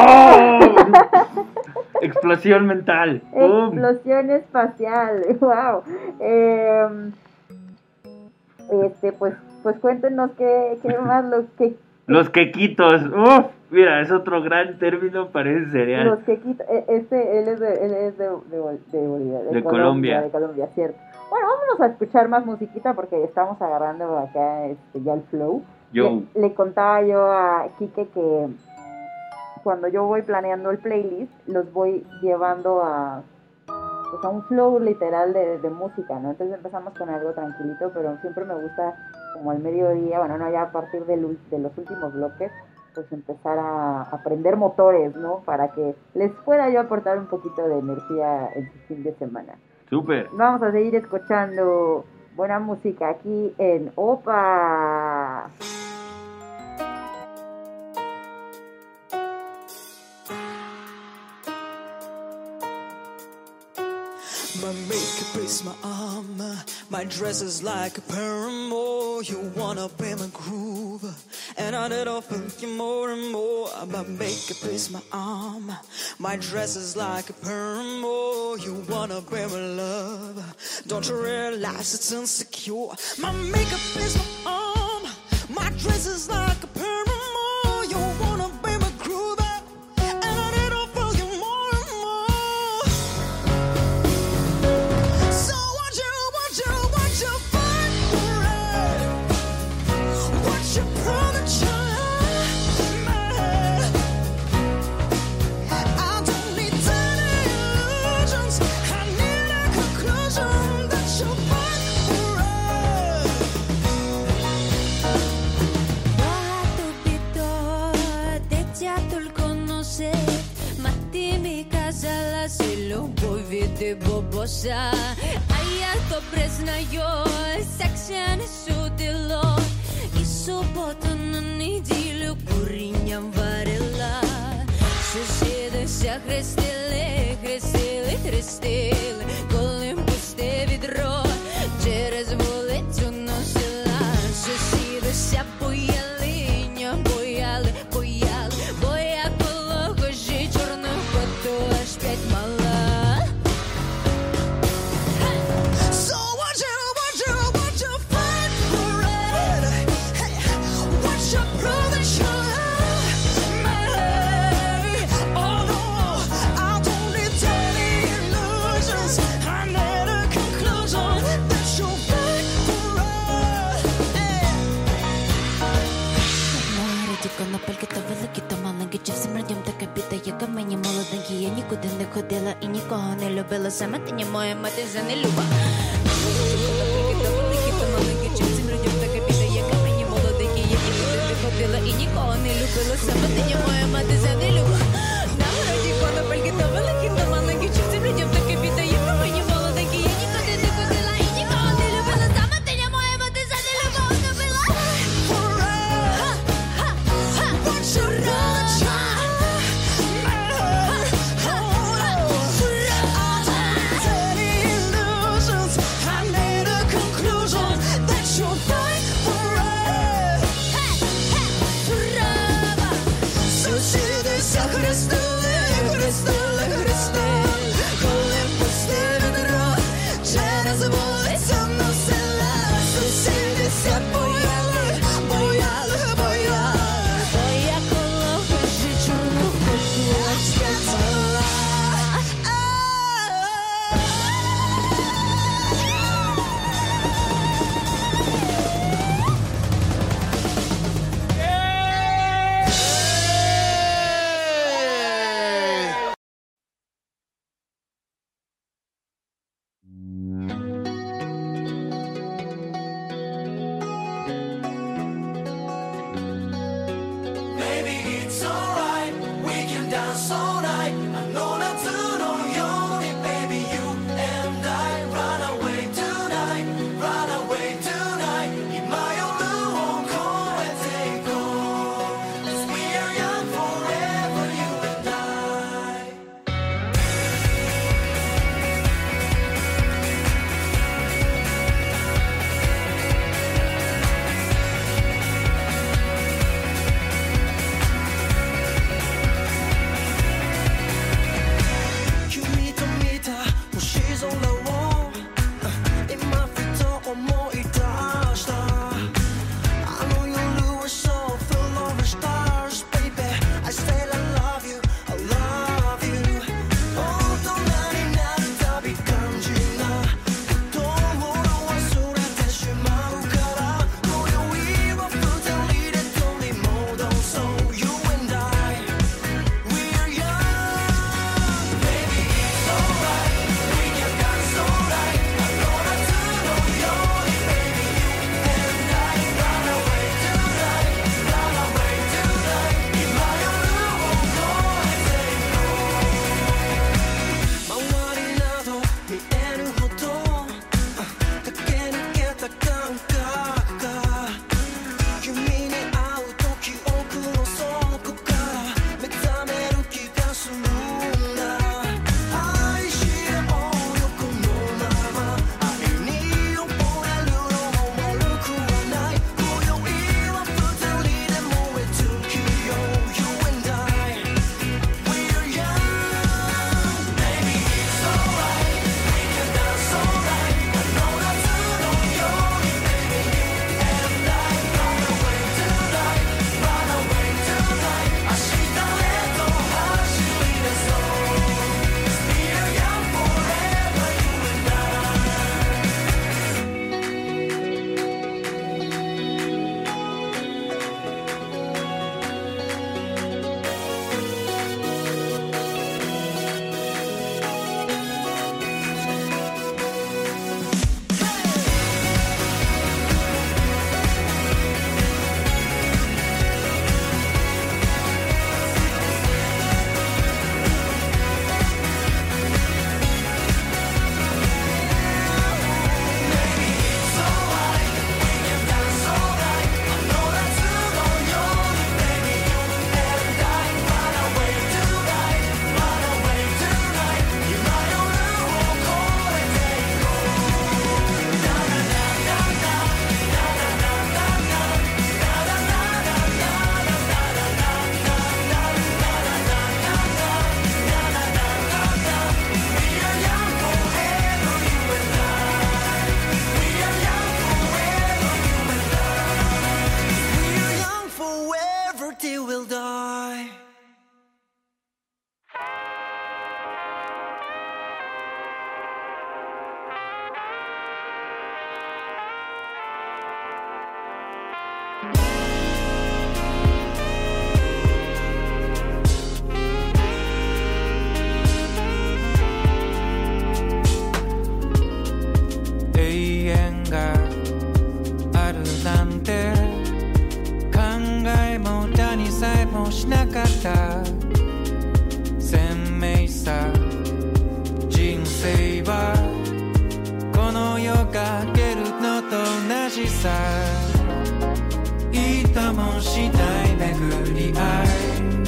Explosión mental. ¡Bum! Explosión espacial, wow. Pues cuéntenos qué más Los quequitos. Uf, mira, es otro gran término para ese cereal. los quequitos. Él es de Bolivia, De Colombia. De Colombia, cierto. Bueno, vámonos a escuchar más musiquita porque estamos agarrando acá ya el flow. Yo. Le contaba yo a Quique que cuando yo voy planeando el playlist, los voy llevando a un flow literal de música, ¿no? Entonces empezamos con algo tranquilito, pero siempre me gusta como al mediodía, bueno, no, ya a partir de los últimos bloques, pues empezar a aprender motores, ¿no? Para que les pueda yo aportar un poquito de energía en su fin de semana. Súper. Vamos a seguir escuchando buena música aquí en Opa. My makeup is my armor, my dress is like a paramour. You wanna be my groove, and I need to feel you more and more. My makeup is my armor, my dress is like a paramour. You wanna be my love, don't you realize it's insecure? My makeup is my armor, my dress is like a paramour. You wanna be my groove, and I need to feel you more and more. So won't you fight for it? Won't you prove that you're mine? I don't need any illusions, I need a conclusion that you'll fight for it. Багато бідот, дитя только носить. Мати ми казала, си любові ти бобоса. А я добре знаю, секса не судило. І суботу на неділю курінням варила. Сусідися хрестили, коли пусте відро через вулицю носила. Сусідися бояли, бо я коло кожі чорну коту аж 5 мала. So won't you fight for it? Hey, won't you prove that you're mine? Oh no, I don't need any illusions, I need a conclusion that you'll fight for it. Раді конопельки та великі, та маленькі. Чи всім радям така біда, яка мені молоденькі. Я нікуди не ходила і нікого не любила. Саме ти не моя мати за не люба. Конопельки та великі, та маленькі. Чи всім радям така біда, яка мені молоденькі. Я нікуди не ходила і нікого не любила. Саме ти не моя мати за не люба. На городі конопельки та великі, та маленькі. Чи всім радям така біда, яка мені молоденькі. Я нікуди не ходила і нікого не любила. Саме ти не моя мати за не люба. Won't you prove that you're mine? I don't need any illusions, I need a conclusion that you'll fight for it. Сусідися 永遠があるなんて考えも他にさえもしなかった鮮明さ人生はこの世がけるのと同じさいともしない巡り合い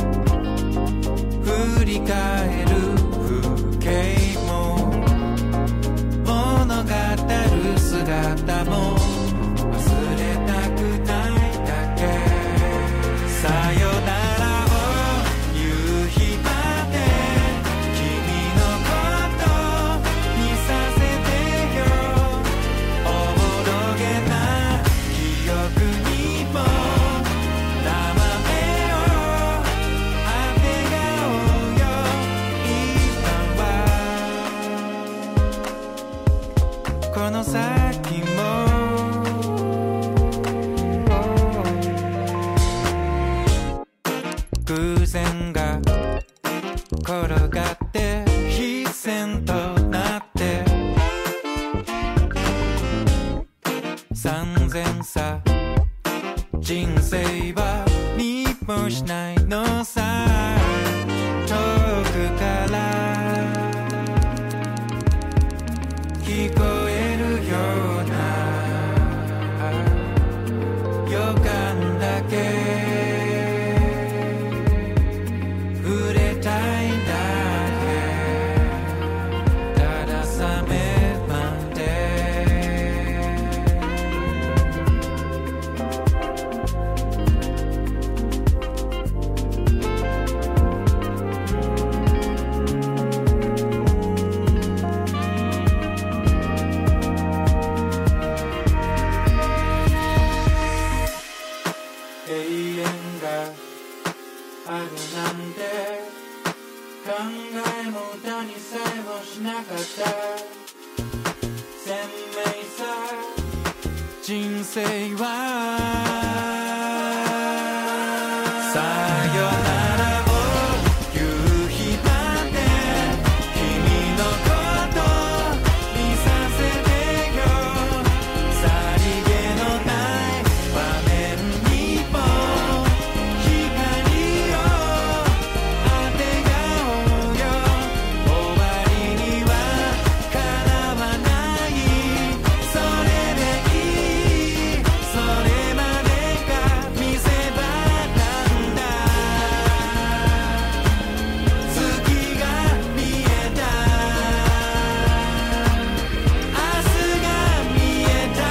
振り返る風景も物語る姿も忘れたくないだけさよならを言う日まで君のことにさせてよおぼろげな記憶にも名前をあてがおうよ今はこの先も偶然が転がって必然となって三千さ人生は見もしないのさ遠くから聞こえるような予感だけ触れたいだけただ覚めまで永遠があるなんて考えも歌にさえもしなかった鮮明さ人生はさよならを言う日まで君のことにさせてよさりげのない場面にも光をあてがおうよ終わりにはかなわないそれでいいそれまでが見せ場なんだ月が見えた明日が見えた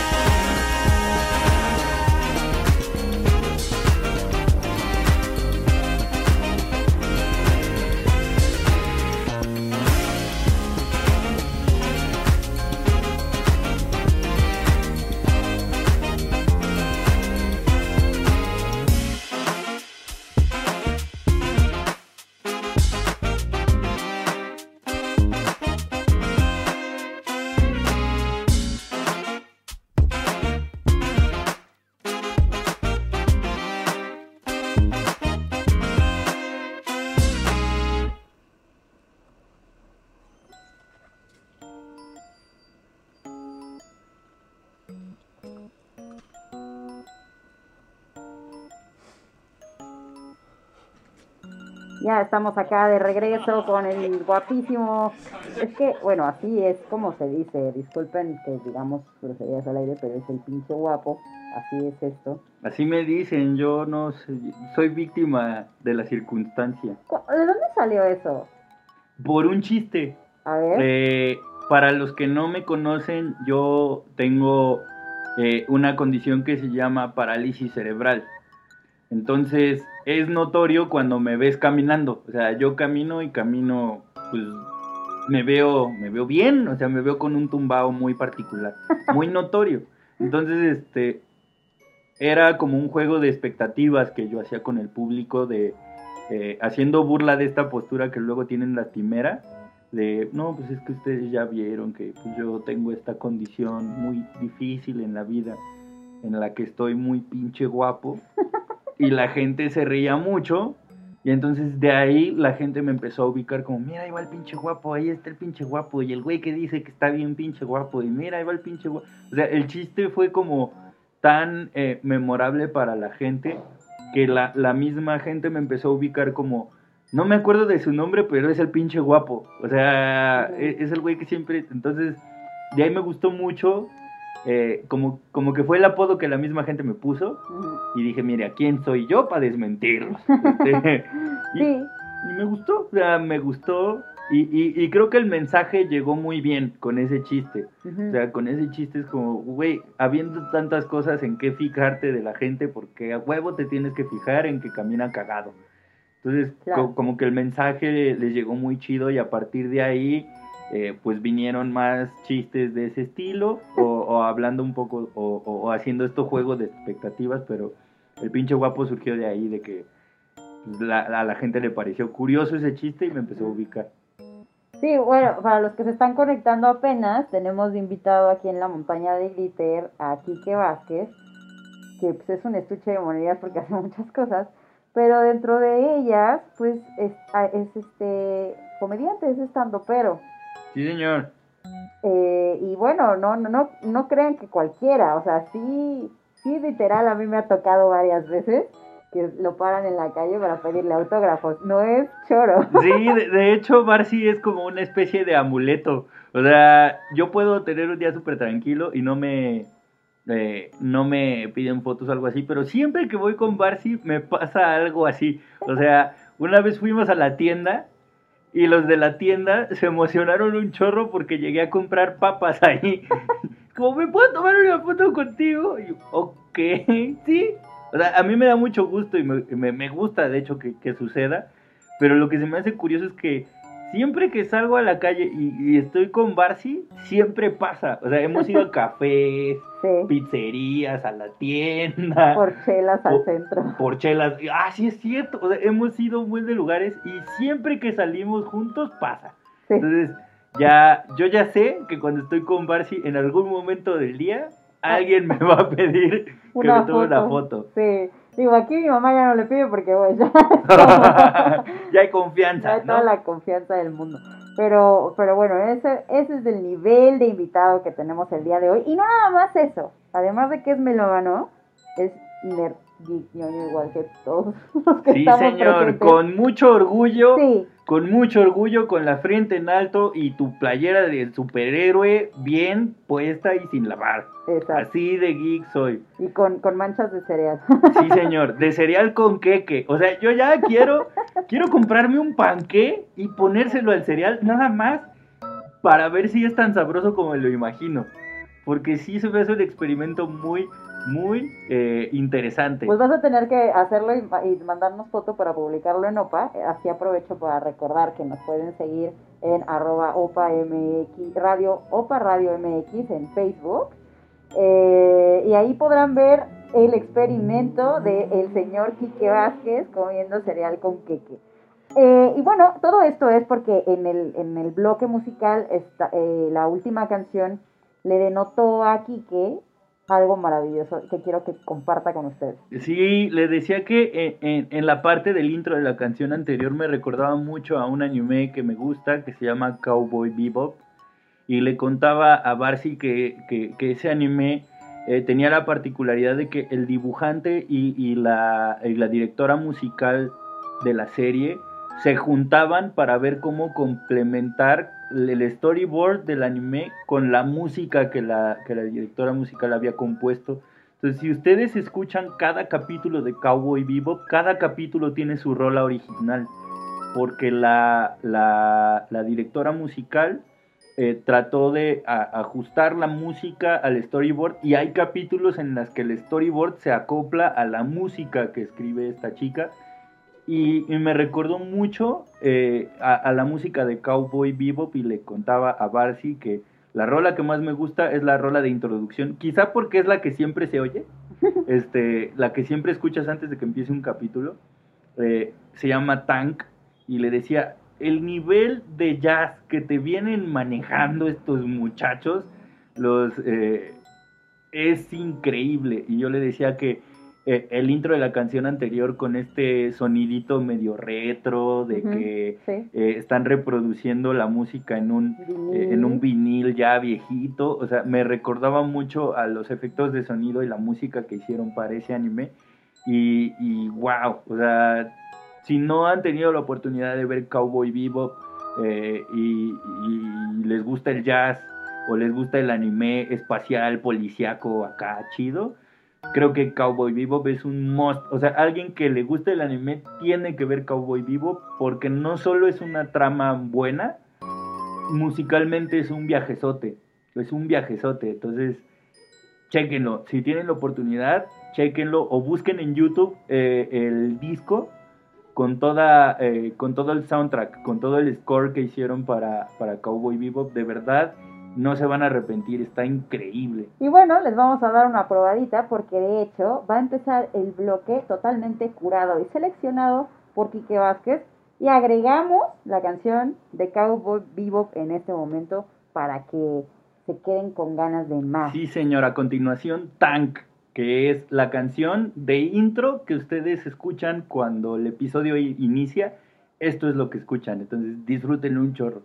Ya estamos acá de regreso con el guapísimo. Es que, bueno, así es como se dice. Disculpen que digamos groserías al aire, pero es el pinche guapo. Así es esto. Así me dicen, yo no sé, soy víctima de la circunstancia. ¿De dónde salió eso? Por un chiste. A ver. Para los que no me conocen, yo tengo una condición que se llama parálisis cerebral. Entonces, es notorio cuando me ves caminando. O sea, yo camino y camino, pues, me veo bien. O sea, me veo con un tumbao muy particular, muy notorio. Entonces, era como un juego de expectativas que yo hacía con el público de haciendo burla de esta postura que luego tienen lastimera. De, no, pues es que ustedes ya vieron que pues, yo tengo esta condición muy difícil en la vida. en la que estoy muy pinche guapo y la gente se reía mucho. Y entonces de ahí la gente me empezó a ubicar como, mira, ahí va el pinche guapo, ahí está el pinche guapo, y el güey que dice que está bien pinche guapo, y mira, ahí va el pinche guapo. O sea, el chiste fue como tan memorable para la gente, que la misma gente me empezó a ubicar como, no me acuerdo de su nombre, pero es el pinche guapo. O sea, es el güey que siempre... Entonces, de ahí me gustó mucho, como que fue el apodo que la misma gente me puso. Y dije, mire, ¿a quién soy yo para desmentirlos? Sí. Y me gustó, o sea, me gustó. Y creo que el mensaje llegó muy bien con ese chiste. O sea, con ese chiste es como, güey, habiendo tantas cosas en qué fijarte de la gente, porque a huevo te tienes que fijar en que camina cagado. Entonces, Claro. como que el mensaje les llegó muy chido, y a partir de ahí, pues vinieron más chistes de ese estilo, o hablando un poco, o haciendo estos juegos de expectativas, pero el pinche guapo surgió de ahí, de que a la gente le pareció curioso ese chiste y me empezó a ubicar. Sí, bueno, para los que se están conectando apenas, tenemos de invitado aquí en la montaña de Glitter a Quique Vázquez, que pues es un estuche de monerías porque hace muchas cosas, pero dentro de ellas, pues es comediante, es estandopero. Sí, señor. Y bueno, no crean que cualquiera, o sea, sí, literal, a mí me ha tocado varias veces que lo paran en la calle para pedirle autógrafos, no es choro. Sí, de hecho, Barcy es como una especie de amuleto. O sea, yo puedo tener un día súper tranquilo y no me piden fotos o algo así, pero siempre que voy con Barcy me pasa algo así. O sea, una vez fuimos a la tienda y los de la tienda se emocionaron un chorro porque llegué a comprar papas ahí. Como, ¿me puedo tomar una foto contigo? Y yo, ok, sí. O sea, a mí me da mucho gusto y me gusta, de hecho, que suceda. Pero lo que se me hace curioso es que siempre que salgo a la calle y estoy con Barcy, siempre pasa. O sea, hemos ido a cafés, Sí, pizzerías, a la tienda, por chelas al centro. por chelas. Ah, sí es cierto. O sea, hemos ido a un buen de lugares y siempre que salimos juntos pasa. Sí. Entonces, yo ya sé que cuando estoy con Barcy, en algún momento del día, alguien me va a pedir que me tome una foto. Sí, digo, aquí mi mamá ya no le pide porque, güey, ya, Ya hay confianza, ya hay toda ¿no? la confianza del mundo. Pero bueno, ese es el nivel de invitado que tenemos el día de hoy. Y no nada más eso, además de que es melómano, es nerd geek, ñoño, igual que todos los que Sí, estamos señor, presentes. con mucho orgullo, Sí, con la frente en alto y tu playera de superhéroe bien puesta y sin lavar. exacto. Así de geek soy. Y con manchas de cereal. Sí, señor, de cereal con queque. O sea, yo ya quiero comprarme un panqué y ponérselo al cereal nada más para ver si es tan sabroso como me lo imagino. Porque sí se me hace un experimento muy, muy interesante. Pues vas a tener que hacerlo y mandarnos foto para publicarlo en OPA. Así aprovecho para recordar que nos pueden seguir en @OPAMX Radio, OPA Radio MX en Facebook. Y ahí podrán ver el experimento del señor Quique Vázquez comiendo cereal con queque. Y bueno, todo esto es porque en el bloque musical la última canción le denotó a Quique algo maravilloso que quiero que comparta con ustedes. Sí, le decía que en la parte del intro de la canción anterior me recordaba mucho a un anime que me gusta, que se llama Cowboy Bebop. Y le contaba a Barcy que ese anime tenía la particularidad de que el dibujante y la directora musical de la serie se juntaban para ver cómo complementar el storyboard del anime con la música que la directora musical había compuesto. Entonces, si ustedes escuchan cada capítulo de Cowboy Bebop, cada capítulo tiene su rola original, porque la directora musical trató de ajustar la música al storyboard, y hay capítulos en los que el storyboard se acopla a la música que escribe esta chica, y me recordó mucho a la música de Cowboy Bebop, y le contaba a Barcy que la rola que más me gusta es la rola de introducción, quizá porque es la que siempre se oye, la que siempre escuchas antes de que empiece un capítulo. Se llama Tank, y le decía, el nivel de jazz que te vienen manejando estos muchachos, los es increíble. Y yo le decía que el intro de la canción anterior con este sonidito medio retro, de Ujú, que sí. están reproduciendo la música en un vinil ya viejito, o sea, me recordaba mucho a los efectos de sonido y la música que hicieron para ese anime. Y wow, o sea, si no han tenido la oportunidad de ver Cowboy Bebop y les gusta el jazz o les gusta el anime espacial, policíaco, acá chido, creo que Cowboy Bebop es un must. O sea, alguien que le guste el anime tiene que ver Cowboy Bebop porque no solo es una trama buena, musicalmente es un viajezote. Es un viajezote. Entonces, chéquenlo. Si tienen la oportunidad, chéquenlo o busquen en YouTube el disco con con todo el soundtrack, con todo el score que hicieron para Cowboy Bebop. De verdad, no se van a arrepentir. Está increíble. Y bueno, les vamos a dar una probadita porque de hecho va a empezar el bloque totalmente curado y seleccionado por Quique Vázquez y agregamos la canción de Cowboy Bebop en este momento para que se queden con ganas de más. Sí, señor. A continuación, Tank, que es la canción de intro que ustedes escuchan cuando el episodio inicia. Esto es lo que escuchan. Entonces, disfrútenlo un chorro.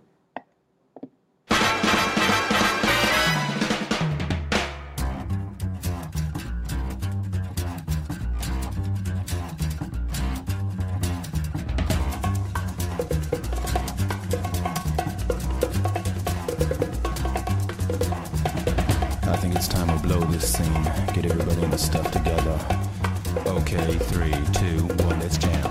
I think it's time to blow this scene. Get everybody in the stuff together. Okay, 3, 2, 1, let's jam.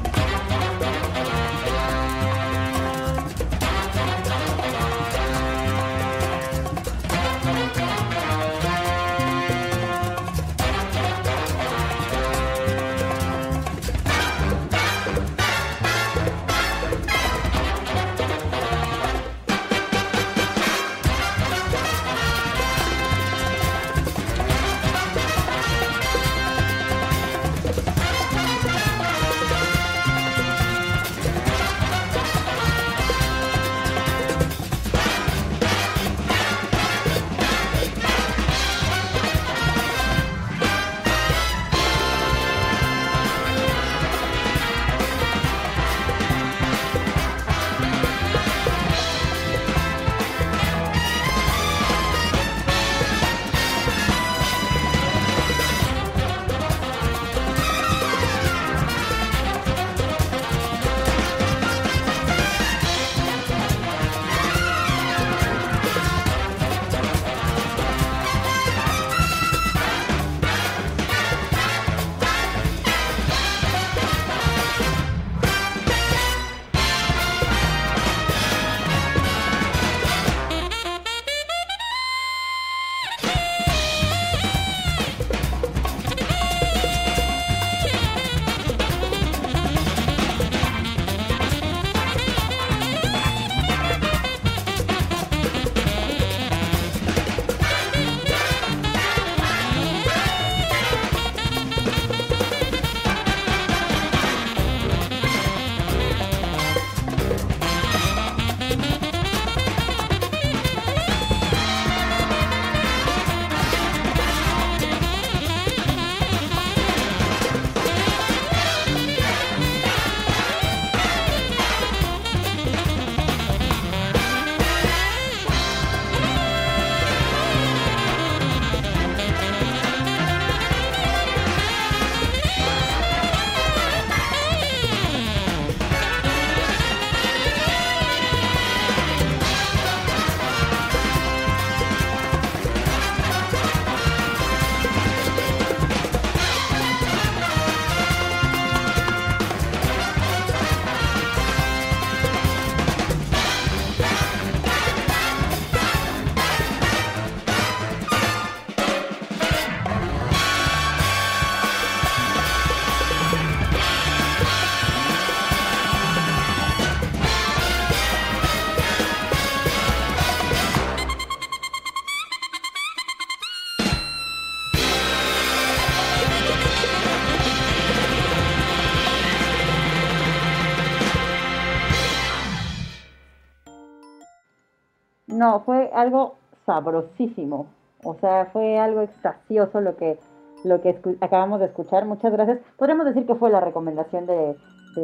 No, fue algo sabrosísimo. O sea, fue algo extasioso lo que acabamos de escuchar. Muchas gracias. Podríamos decir que fue la recomendación de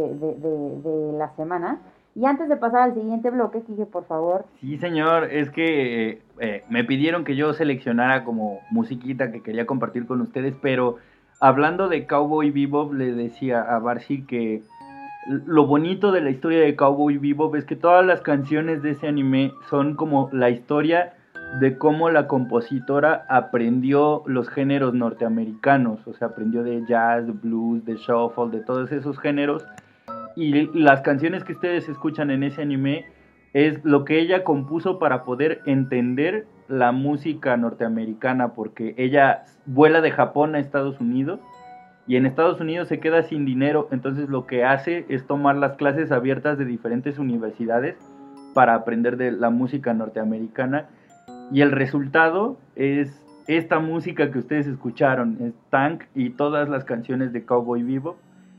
la semana. Y antes de pasar al siguiente bloque, Quique, por favor. Sí, señor, es que me pidieron que yo seleccionara como musiquita que quería compartir con ustedes, pero hablando de Cowboy Bebop, le decía a Barcy que lo bonito de la historia de Cowboy Bebop es que todas las canciones de ese anime son como la historia de cómo la compositora aprendió los géneros norteamericanos, o sea, aprendió de jazz, de blues, de shuffle, de todos esos géneros. Y las canciones que ustedes escuchan en ese anime es lo que ella compuso para poder entender la música norteamericana, porque ella vuela de Japón a Estados Unidos y en Estados Unidos se queda sin dinero, entonces lo que hace es tomar las clases abiertas de diferentes universidades para aprender de la música norteamericana, y el resultado es esta música que ustedes escucharon, es Tank y todas las canciones de Cowboy Bebop.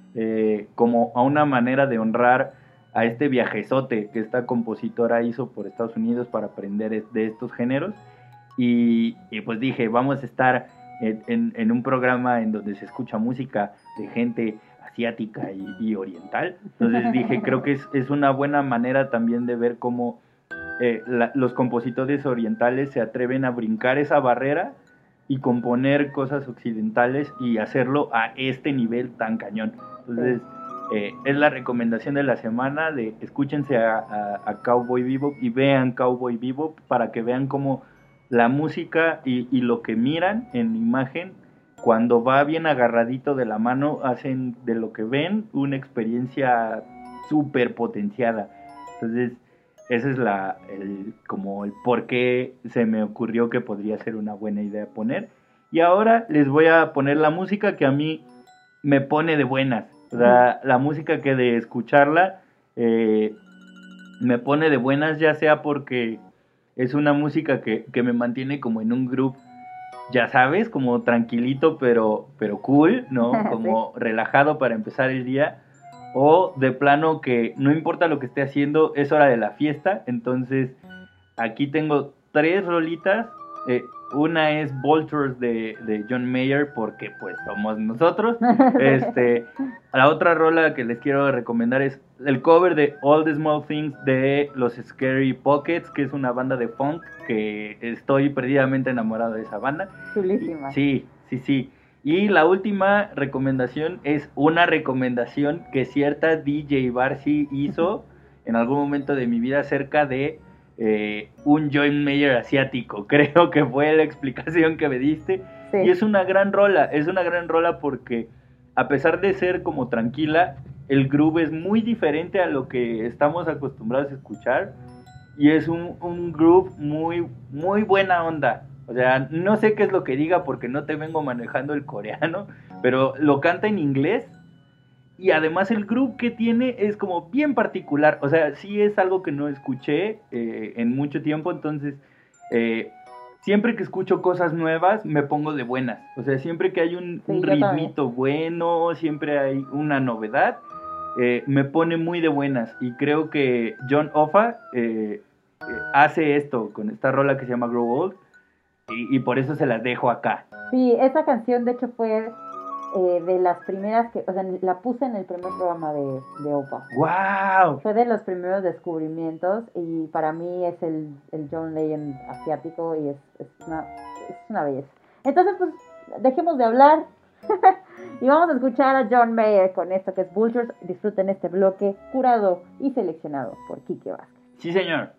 Como a una manera de honrar a este viajezote que esta compositora hizo por Estados Unidos para aprender de estos géneros, y pues dije, vamos a estar en un programa en donde se escucha música de gente asiática y oriental, entonces dije, creo que es una buena manera también de ver cómo los compositores orientales se atreven a brincar esa barrera y componer cosas occidentales y hacerlo a este nivel tan cañón. Entonces, es la recomendación de la semana de escúchense a Cowboy Bebop y vean Cowboy Bebop para que vean cómo la música y lo que miran en imagen, cuando va bien agarradito de la mano, hacen de lo que ven una experiencia súper potenciada. Entonces, ese es como el por qué se me ocurrió que podría ser una buena idea poner. Y ahora les voy a poner la música que a mí me pone de buenas. O sea, la música que de escucharla me pone de buenas, ya sea porque es una música que me mantiene como en un groove, ya sabes, como tranquilito pero cool, ¿no? Como sí, relajado para empezar el día. O de plano que no importa lo que esté haciendo, es hora de la fiesta. Entonces aquí tengo 3 rolitas. Una es Vultures de John Mayer, porque pues somos nosotros. La otra rola que les quiero recomendar es el cover de All the Small Things de los Scary Pockets, que es una banda de funk que estoy perdidamente enamorado de esa banda. Chulísima. Sí. Y la última recomendación es una recomendación que cierta DJ Barcy hizo en algún momento de mi vida acerca de un John Mayer asiático. Creo que fue la explicación que me diste. Sí. Y es una gran rola porque a pesar de ser como tranquila, el groove es muy diferente a lo que estamos acostumbrados a escuchar y es un groove muy, muy buena onda. O sea, no sé qué es lo que diga porque no te vengo manejando el coreano, pero lo canta en inglés y además el groove que tiene es como bien particular. O sea, sí es algo que no escuché en mucho tiempo, entonces siempre que escucho cosas nuevas me pongo de buenas. O sea, siempre que hay un ritmito bueno, siempre hay una novedad, me pone muy de buenas. Y creo que John Offa hace esto con esta rola que se llama Grow Old. Y por eso se las dejo acá. Sí, esa canción de hecho fue de las primeras que, o sea, la puse en el primer programa de OPA. ¡Wow! Fue de los primeros descubrimientos y para mí es el John Legend asiático y es una belleza. Entonces, pues, dejemos de hablar y vamos a escuchar a John Mayer con esto que es Vultures. Disfruten este bloque curado y seleccionado por Quique Vázquez. Sí, señor.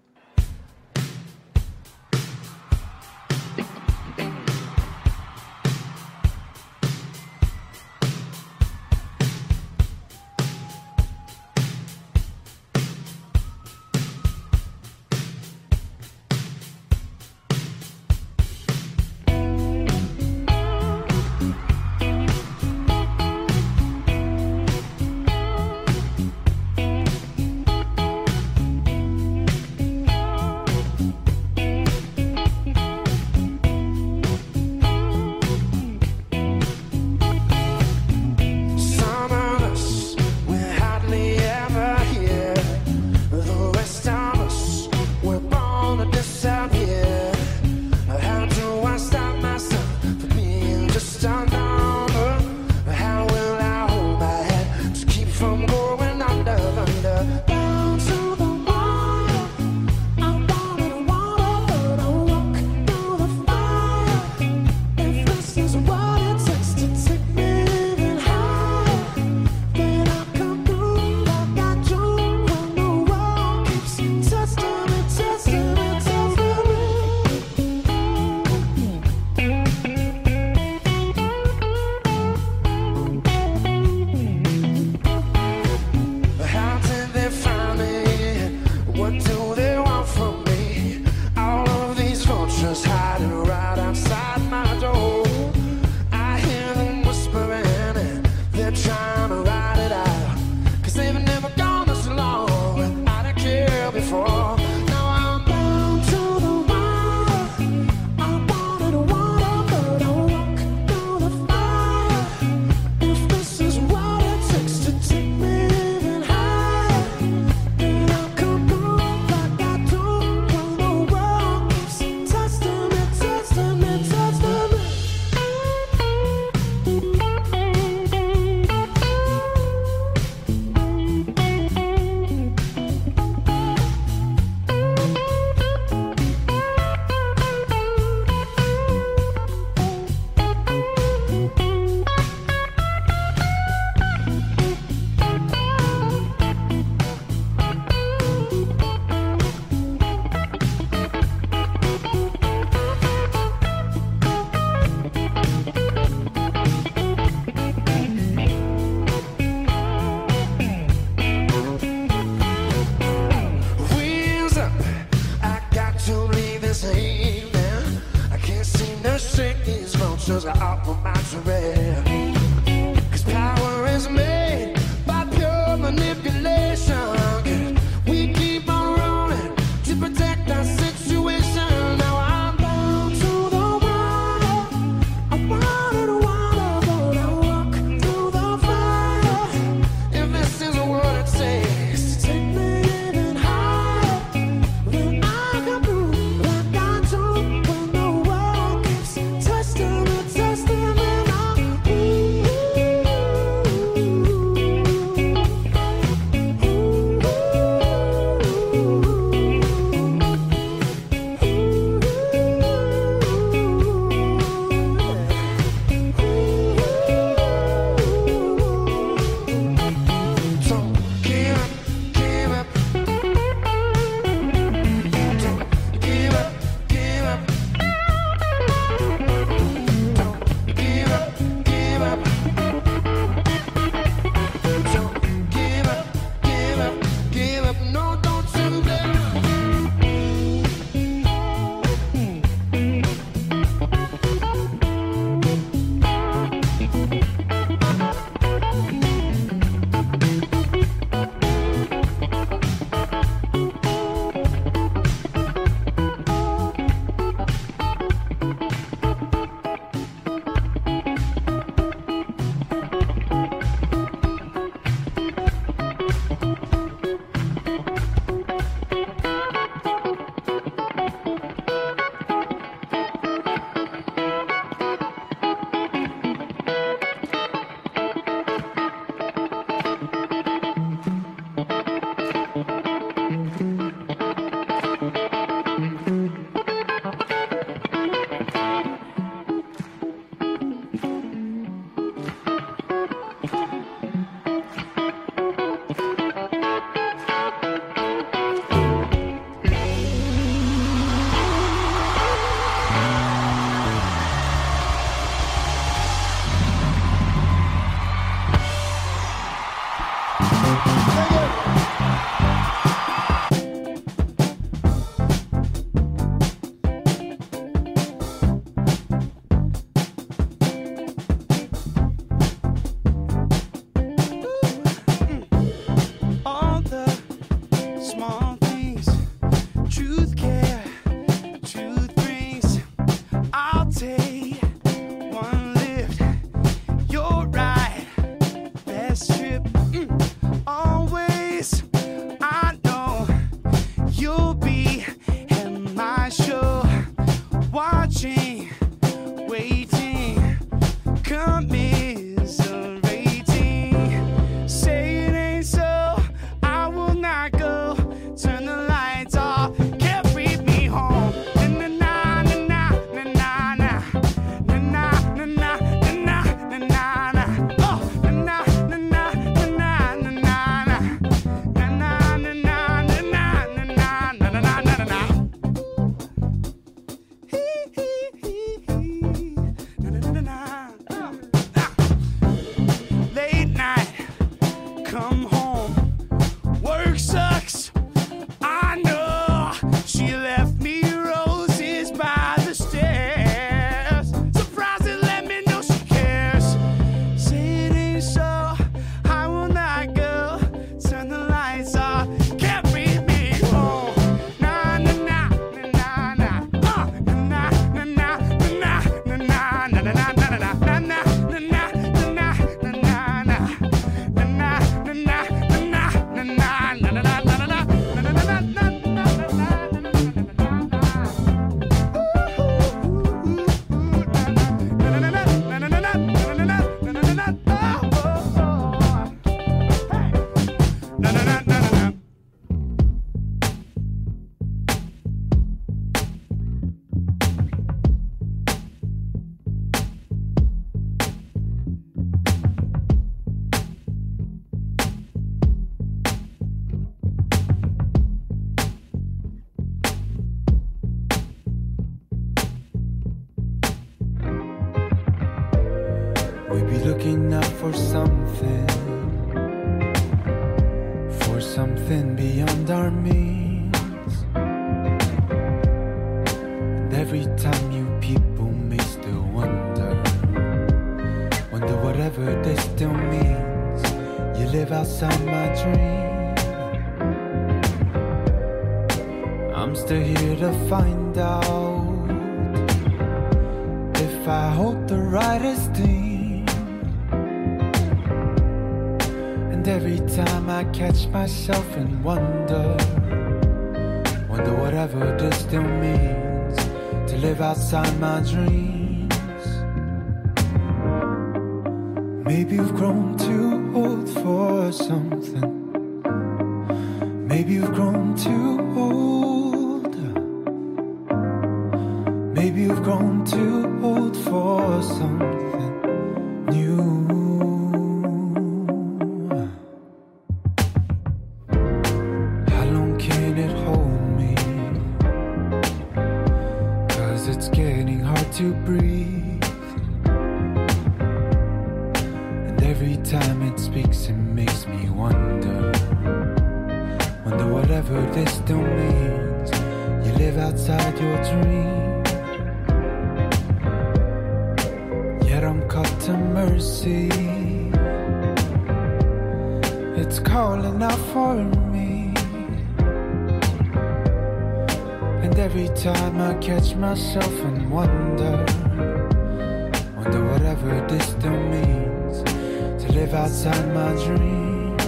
emotions are out for my terrain. 'Cause power is made by pure manipulation. We keep on rolling to protect our situation. Now I'm bound to the water. I wanted a water, but I walk through the fire. If this is what it takes to take me even higher, then I can prove like I do when the world keeps testing me, testing me now. Don't give up, give up. Don't give up, give up. Don't give up, give up. Don't give up, give up, give up. No, don't you dare. All the small things, truth care, truth brings. I'll take one lift. You're right, best trip. Always, I know you'll be at my show, watching, waiting, commiserating. Say it ain't so, I will not go. Turn the lights off, carry me home. Na na na na na na na na na na na na na na na. Oh, na na na na na na na na na na na na na na na na na na. Hee hee hee hee. Na na na na. Late night, come home. Work sucks. I know she left me roses by the stairs. Surprised it let me know she cares. Say it ain't so, I will not go. Turn the lights off, carry me home. Na na na na na na. Na na na na na na na na na na na na na na na na na na na na. We be looking out for something beyond our means. And every time you people may still wonder whatever this still means. You live outside my dream. I'm still here to find out if I hold the right esteem. And every time I catch myself and wonder whatever this still means, to live outside my dreams. Maybe you've grown too old for something. Maybe you've grown too old. Maybe you've grown too old for something new. How long can it hold me? 'Cause it's getting hard to breathe. And every time it speaks, it makes me wonder whatever this still means. You live outside your dream, yet I'm caught to mercy. It's calling out for me. And every time I catch myself and wonder whatever this still means, to live outside my dream.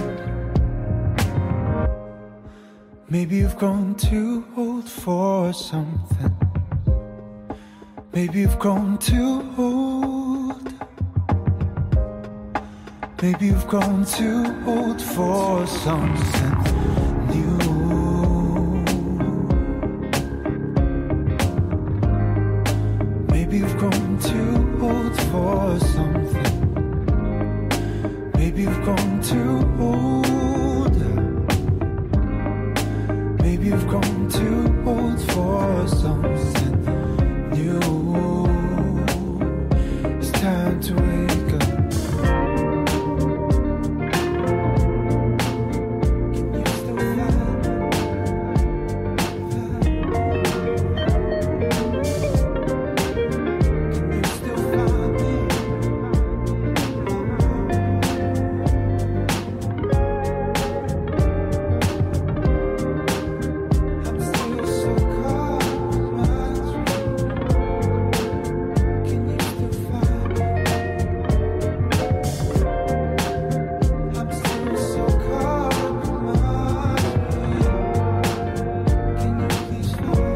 Maybe you've grown too old for something. Maybe you've grown too old. Maybe you've grown too old for something new. Maybe you've grown too old for something. Maybe you've grown too old. Maybe you've grown too old for something new. It's time to wake up. Can you still find me? Can you still find me? I'm still so caught in my dream. Can you still find me? I'm still so caught in my dream. Can you please find me?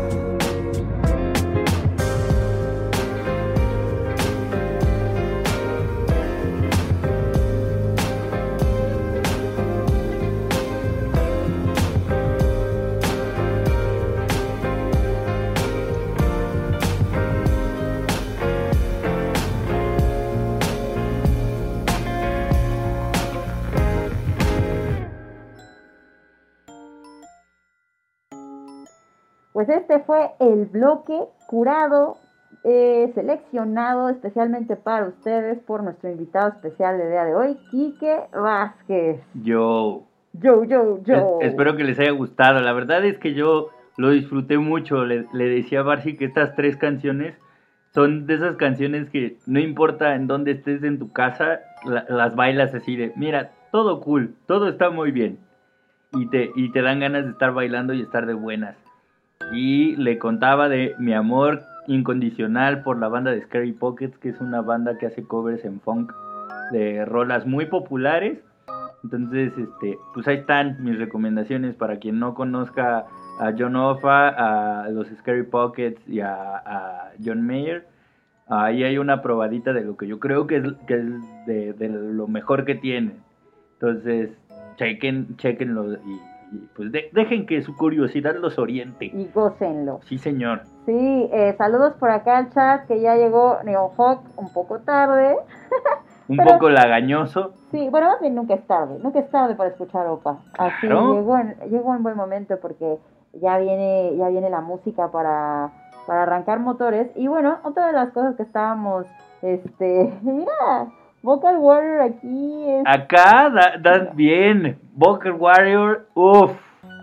Pues este fue el bloque curado, seleccionado especialmente para ustedes por nuestro invitado especial del día de hoy, Quique Vázquez. Yo Yo. espero que les haya gustado. La verdad es que yo lo disfruté mucho. Le decía a Barcy que estas 3 canciones son de esas canciones que no importa en dónde estés en tu casa, las bailas así de, mira, todo cool, todo está muy bien. Y te dan ganas de estar bailando y estar de buenas. Y le contaba de mi amor incondicional por la banda de Scary Pockets, que es una banda que hace covers en funk de rolas muy populares. Entonces, pues ahí están mis recomendaciones para quien no conozca a John Hoffa, a los Scary Pockets y a John Mayer. Ahí hay una probadita de lo que yo creo que es de lo mejor que tienen. Entonces, chequenlo y pues dejen que su curiosidad los oriente. Y gócenlo. Sí, señor. Sí, saludos por acá al chat, que ya llegó Neohawk un poco tarde. Un Pero- poco lagañoso. Sí, bueno, más bien nunca es tarde para escuchar OPA. Así, Claro. llegó en buen momento porque ya viene la música para arrancar motores. Y bueno, otra de las cosas que estábamos, mira, Vocal Warrior aquí es... Acá das bien. Vocal Warrior, uff.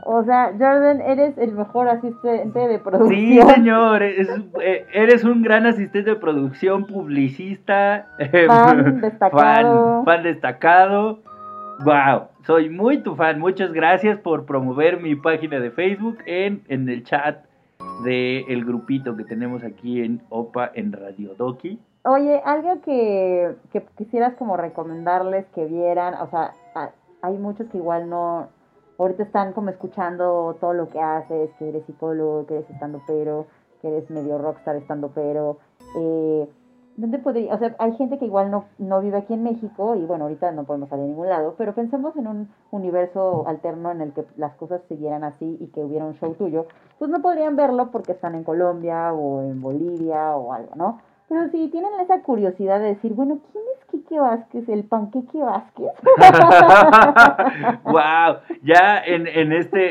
O sea, Jordan, eres el mejor asistente de Sí, producción. señor, eres un gran asistente de producción, publicista, Fan destacado. fan destacado. Wow, soy muy tu fan. Muchas gracias por promover mi página de Facebook en el chat del grupito que tenemos aquí en OPA en Radio Doki. Oye, algo que quisieras como recomendarles que vieran, o sea, hay muchos que igual no, ahorita están como escuchando todo lo que haces, que eres psicólogo, que eres estandopero, que eres medio rockstar estandopero, ¿dónde podría? O sea, hay gente que igual no vive aquí en México y bueno, ahorita no podemos salir a ningún lado, pero pensemos en un universo alterno en el que las cosas siguieran así y que hubiera un show tuyo, pues no podrían verlo porque están en Colombia o en Bolivia o algo, ¿no? Pero si tienen esa curiosidad de decir, bueno, ¿quién es Quique Vázquez, el Panqueque Vázquez? Wow, ya en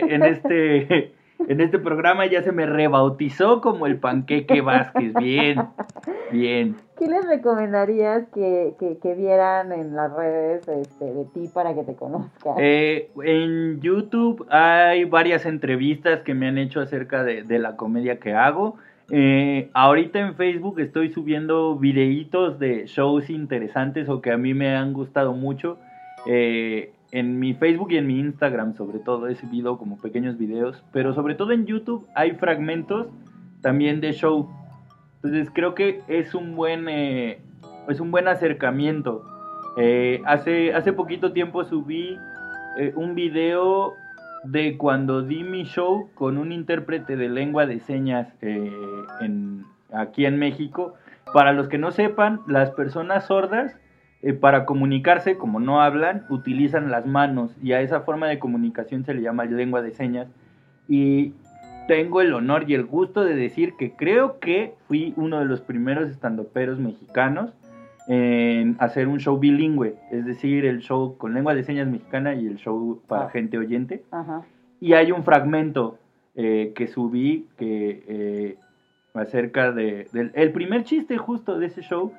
este programa ya se me rebautizó como el Panqueque Vázquez. Bien, bien. ¿Qué les recomendarías que vieran en las redes de ti para que te conozcan? En YouTube hay varias entrevistas que me han hecho acerca de la comedia que hago. Ahorita en Facebook estoy subiendo videitos de shows interesantes o que a mí me han gustado mucho. En mi Facebook y en mi Instagram sobre todo he subido como pequeños videos, pero sobre todo en YouTube hay fragmentos también de show. Entonces creo que es un buen acercamiento. Hace poquito tiempo subí un video de cuando di mi show con un intérprete de lengua de señas aquí en México. Para los que no sepan, las personas sordas para comunicarse, como no hablan, utilizan las manos y a esa forma de comunicación se le llama lengua de señas. Y tengo el honor y el gusto de decir que creo que fui uno de los primeros estandoperos mexicanos en hacer un show bilingüe, es decir, el show con lengua de señas mexicana y el show para gente oyente. Ajá. Y hay un fragmento que subí acerca del primer chiste justo de ese show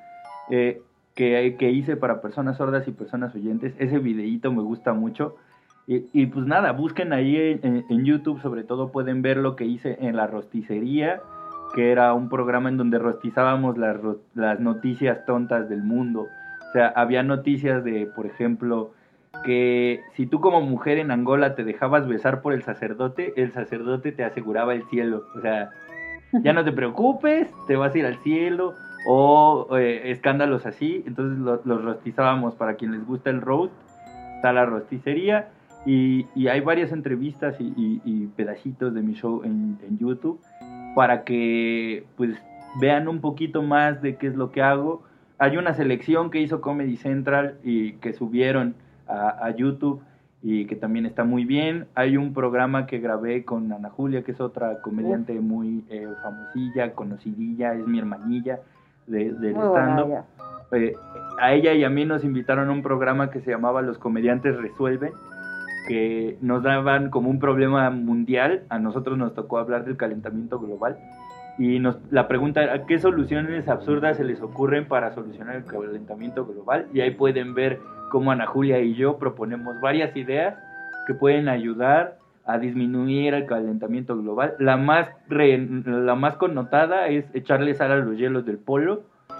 que hice para personas sordas y personas oyentes. Ese videíto me gusta mucho. Y pues nada, busquen ahí en YouTube, sobre todo pueden ver lo que hice en La Rosticería, que era un programa en donde rostizábamos las noticias tontas del mundo. O sea, había noticias de, por ejemplo, que si tú como mujer en Angola te dejabas besar por el sacerdote te aseguraba el cielo. O sea, ya no te preocupes, te vas a ir al cielo, o escándalos así. Entonces los rostizábamos. Para quien les gusta el roast, está La Rosticería. Y hay varias entrevistas y pedacitos de mi show en YouTube para que pues vean un poquito más de qué es lo que hago. Hay una selección que hizo Comedy Central y que subieron a YouTube y que también está muy bien. Hay un programa que grabé con Ana Julia, que es otra comediante muy famosilla, conocidilla, es mi hermanilla del stand-up. A ella y a mí nos invitaron a un programa que se llamaba Los Comediantes Resuelven, que nos daban como un problema mundial. A nosotros nos tocó hablar del calentamiento global y la pregunta era ¿qué soluciones absurdas se les ocurren para solucionar el calentamiento global? Y ahí pueden ver cómo Ana Julia y yo proponemos varias ideas que pueden ayudar a disminuir el calentamiento global. La más connotada es echarle sal a los hielos del polo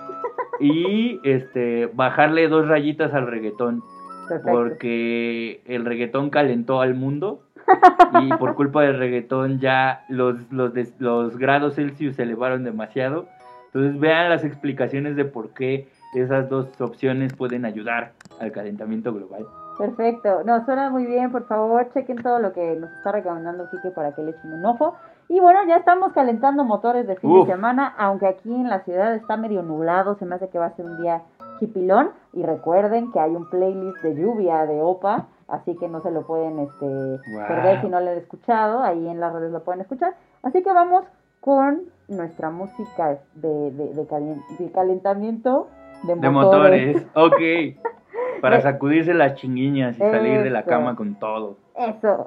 y bajarle 2 rayitas al reggaetón. Perfecto. Porque el reggaetón calentó al mundo y por culpa del reggaetón ya los grados Celsius se elevaron demasiado. Entonces vean las explicaciones de por qué esas 2 opciones pueden ayudar al calentamiento global. Perfecto, no, suena muy bien. Por favor, chequen todo lo que nos está recomendando Quique para que le echen un ojo. Y bueno, ya estamos calentando motores de fin de semana, aunque aquí en la ciudad está medio nublado, se me hace que va a ser un día chipilón. Y recuerden que hay un playlist de lluvia de OPA, así que no se lo pueden perder si no lo han escuchado. Ahí en las redes lo pueden escuchar. Así que vamos con nuestra música de calentamiento de motores. Ok, para sacudirse las chinguiñas y salir de la cama con todo. Eso.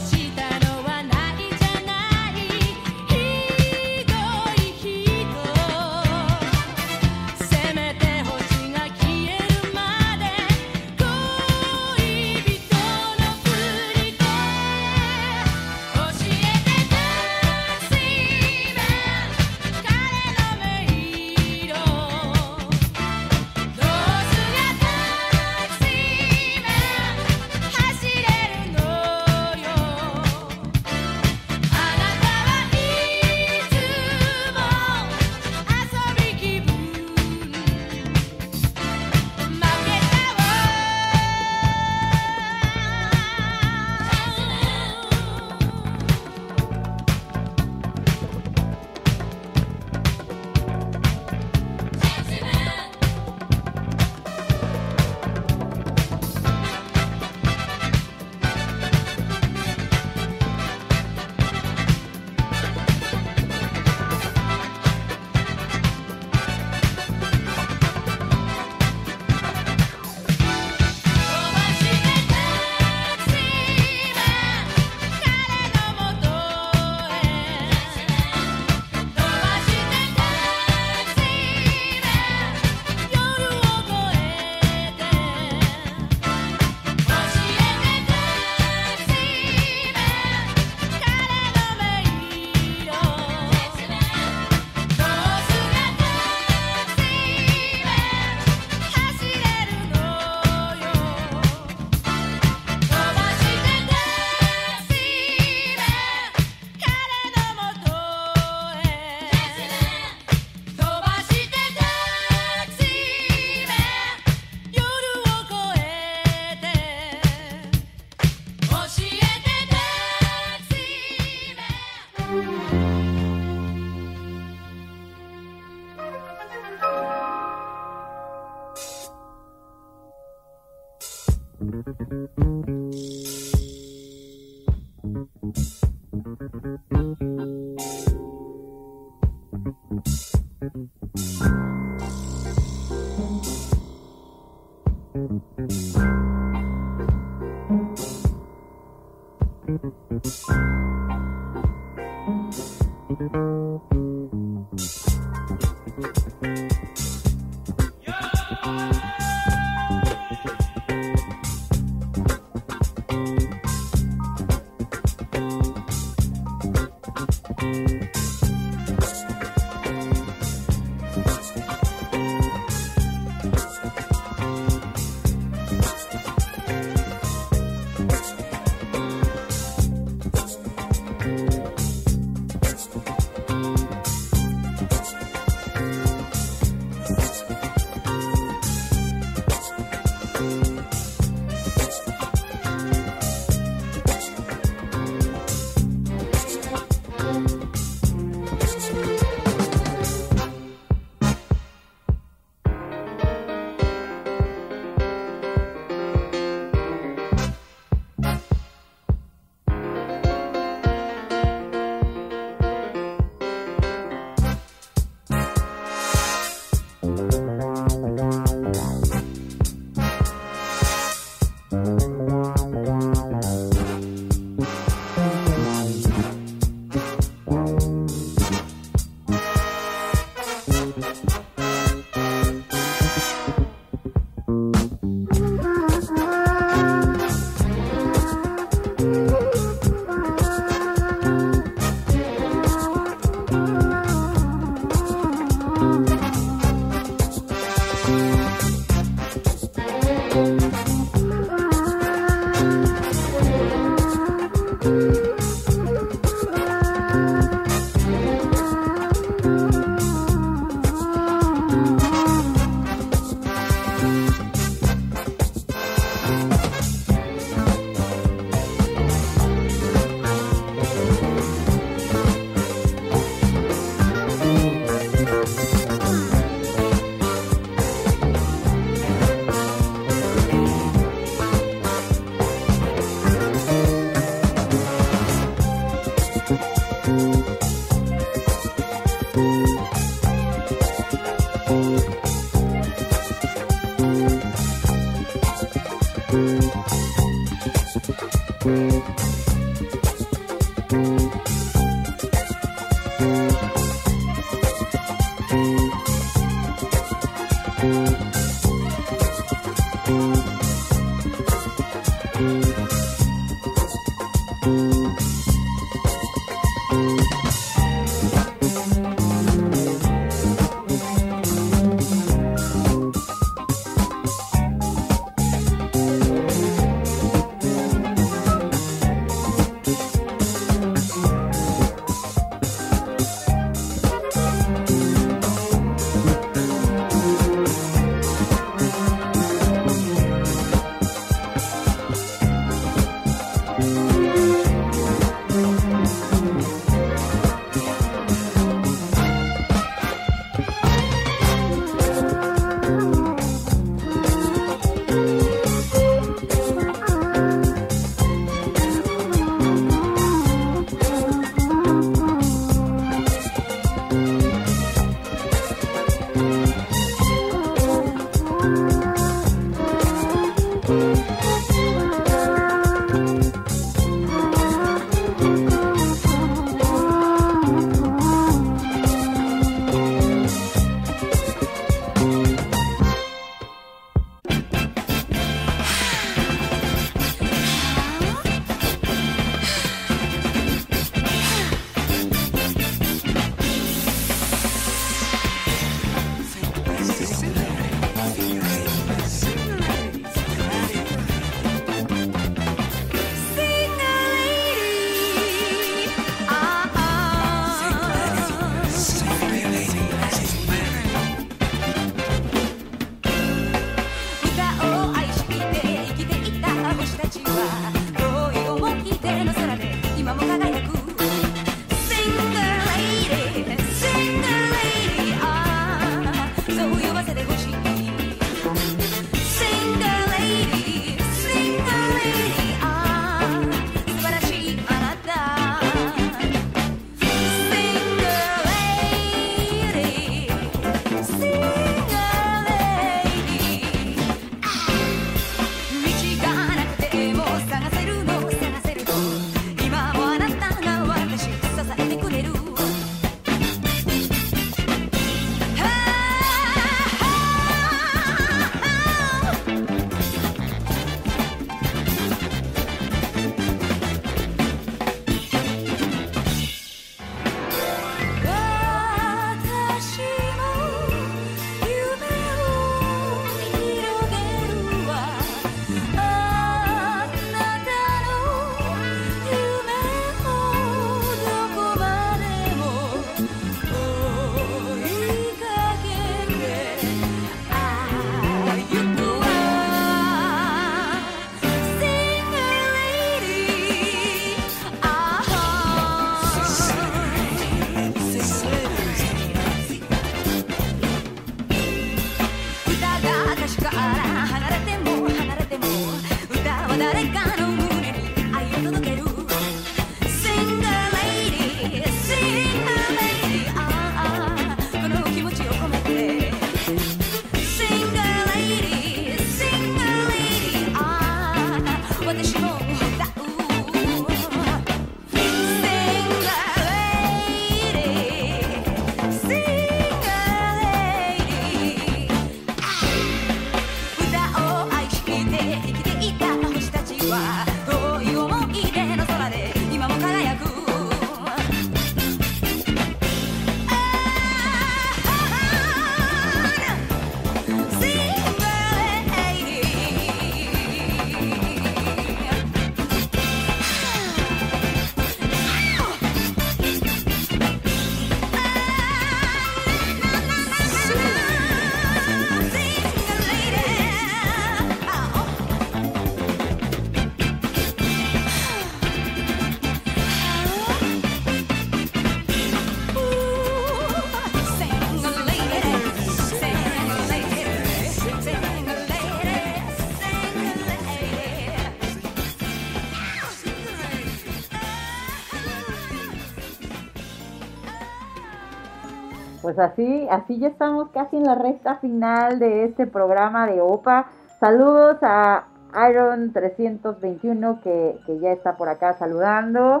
pues así ya estamos casi en la recta final de este programa de OPA. Saludos a Iron 321 que ya está por acá saludando.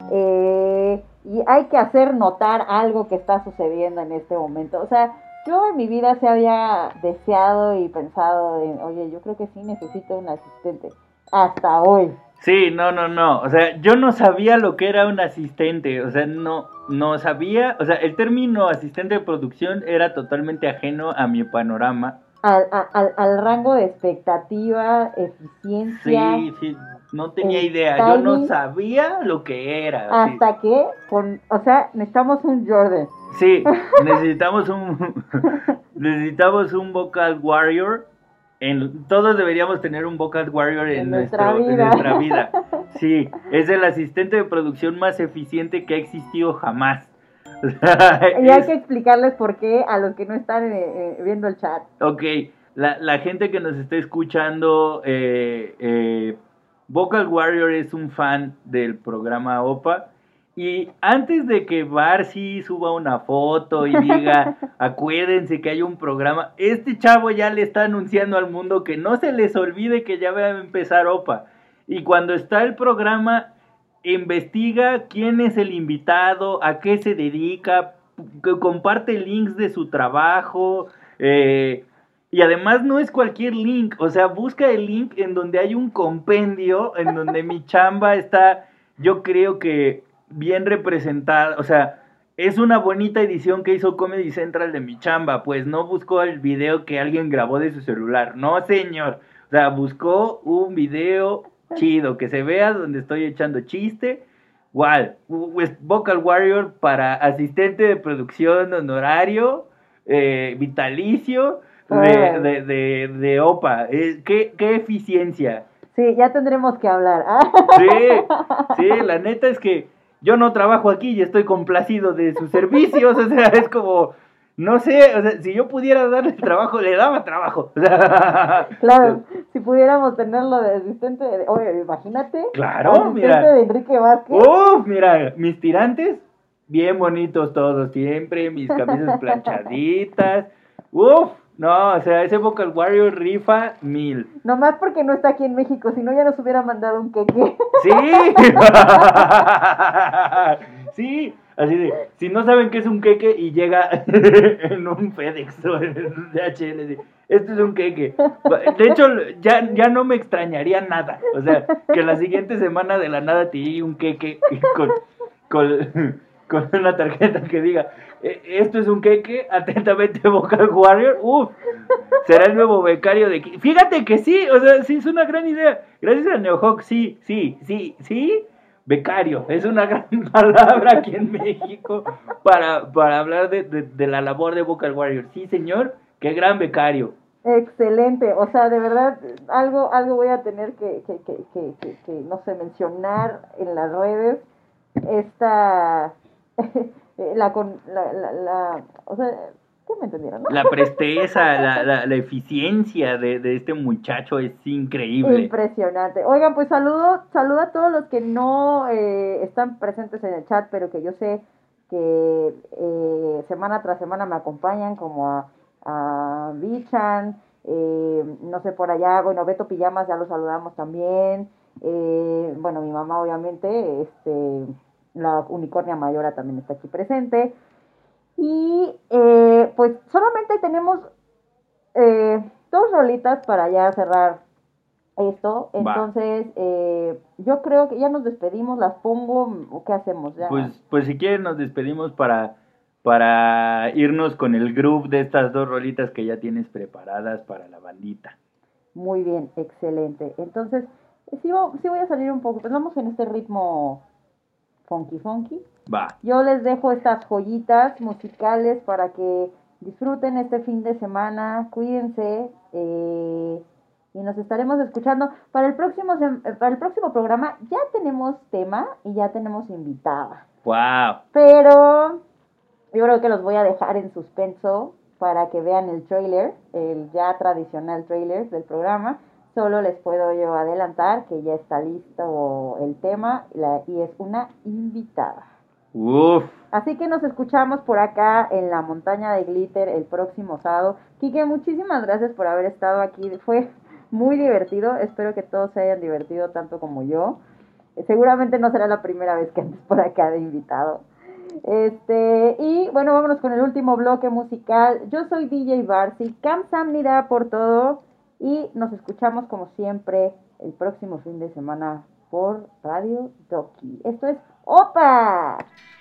Y hay que hacer notar algo que está sucediendo en este momento. O sea, yo en mi vida se había deseado y pensado en, oye, yo creo que sí necesito un asistente. Hasta hoy. Sí, no. O sea, yo no sabía lo que era un asistente. O sea, no sabía. O sea, el término asistente de producción era totalmente ajeno a mi panorama. Al rango de expectativa, eficiencia. Sí, no tenía idea. Yo no sabía lo que era. Hasta que, o sea, necesitamos un Jordan. Sí, necesitamos un vocal warrior. Todos deberíamos tener un vocal warrior en nuestra vida. Sí, es el asistente de producción más eficiente que ha existido jamás. Y hay que explicarles por qué a los que no están viendo el chat. Ok, la gente que nos está escuchando, Vocal Warrior es un fan del programa OPA. Y antes de que Barcy suba una foto y diga, acuérdense que hay un programa, este chavo ya le está anunciando al mundo que no se les olvide que ya va a empezar OPA. Y cuando está el programa, investiga quién es el invitado, a qué se dedica, comparte links de su trabajo, y además no es cualquier link, o sea, busca el link en donde hay un compendio, en donde mi chamba está, yo creo que bien representada, o sea, es una bonita edición que hizo Comedy Central de mi chamba, pues no buscó el video que alguien grabó de su celular, no señor, o sea, buscó un video chido, que se vea donde estoy echando chiste. Igual, Vocal Warrior para asistente de producción honorario, vitalicio de OPA. ¿Qué eficiencia? Sí, ya tendremos que hablar. Sí, la neta es que yo no trabajo aquí y estoy complacido de sus servicios, o sea, es como, no sé, o sea, si yo pudiera darle trabajo, le daba trabajo. O sea, claro, si pudiéramos tenerlo de asistente, oye, imagínate. Claro, asistente mira. de Enrique Vázquez. Mira, mis tirantes, bien bonitos todos siempre, mis camisas planchaditas. No, o sea, ese Vocal Warrior rifa 1000. Nomás porque no está aquí en México, si no ya nos hubiera mandado un queque. Sí. Sí, así de, si no saben qué es un queque y llega en un FedEx o en un DHL, esto es un queque. De hecho, ya no me extrañaría nada. O sea, que la siguiente semana de la nada te llegue un queque con una tarjeta que diga, esto es un queque, atentamente Vocal Warrior. Será el nuevo becario de... Fíjate que sí, o sea, sí es una gran idea. Gracias a NeoHawk, sí. Becario, es una gran palabra aquí en México para hablar de la labor de Vocal Warrior. Sí, señor, qué gran becario. Excelente, o sea, de verdad, algo voy a tener que no sé, mencionar en las redes, o sea, ¿qué me entendieron, no? La presteza, la eficiencia de este muchacho es increíble. Impresionante. Oigan, pues saludo a todos los que no están presentes en el chat, pero que yo sé que semana tras semana me acompañan, como a Bichan, no sé, por allá, bueno, Beto Pijamas ya lo saludamos también, bueno, mi mamá obviamente, la Unicornia Mayora también está aquí presente, y pues solamente tenemos 2 rolitas para ya cerrar esto, entonces yo creo que ya nos despedimos, las pongo, ¿o qué hacemos? Ya. Pues si quieren nos despedimos para irnos con el groove de estas 2 rolitas que ya tienes preparadas para la bandita. Muy bien, excelente. Entonces, sí voy a salir un poco, pues vamos en este ritmo funky. Va. Yo les dejo estas joyitas musicales para que disfruten este fin de semana, cuídense, y nos estaremos escuchando para el próximo programa. Ya tenemos tema y ya tenemos invitada. Wow. Pero yo creo que los voy a dejar en suspenso para que vean el trailer, el ya tradicional trailer del programa. Solo les puedo yo adelantar que ya está listo el tema y es una invitada. Uf. Así que nos escuchamos por acá en la montaña de Glitter el próximo sábado. Quique, muchísimas gracias por haber estado aquí. Fue muy divertido. Espero que todos se hayan divertido tanto como yo. Seguramente no será la primera vez que andes por acá de invitado. Y bueno, vámonos con el último bloque musical. Yo soy DJ Barsi. Kamsahamnida por todo. Y nos escuchamos como siempre el próximo fin de semana por Radio Doki. Esto es ¡Opa!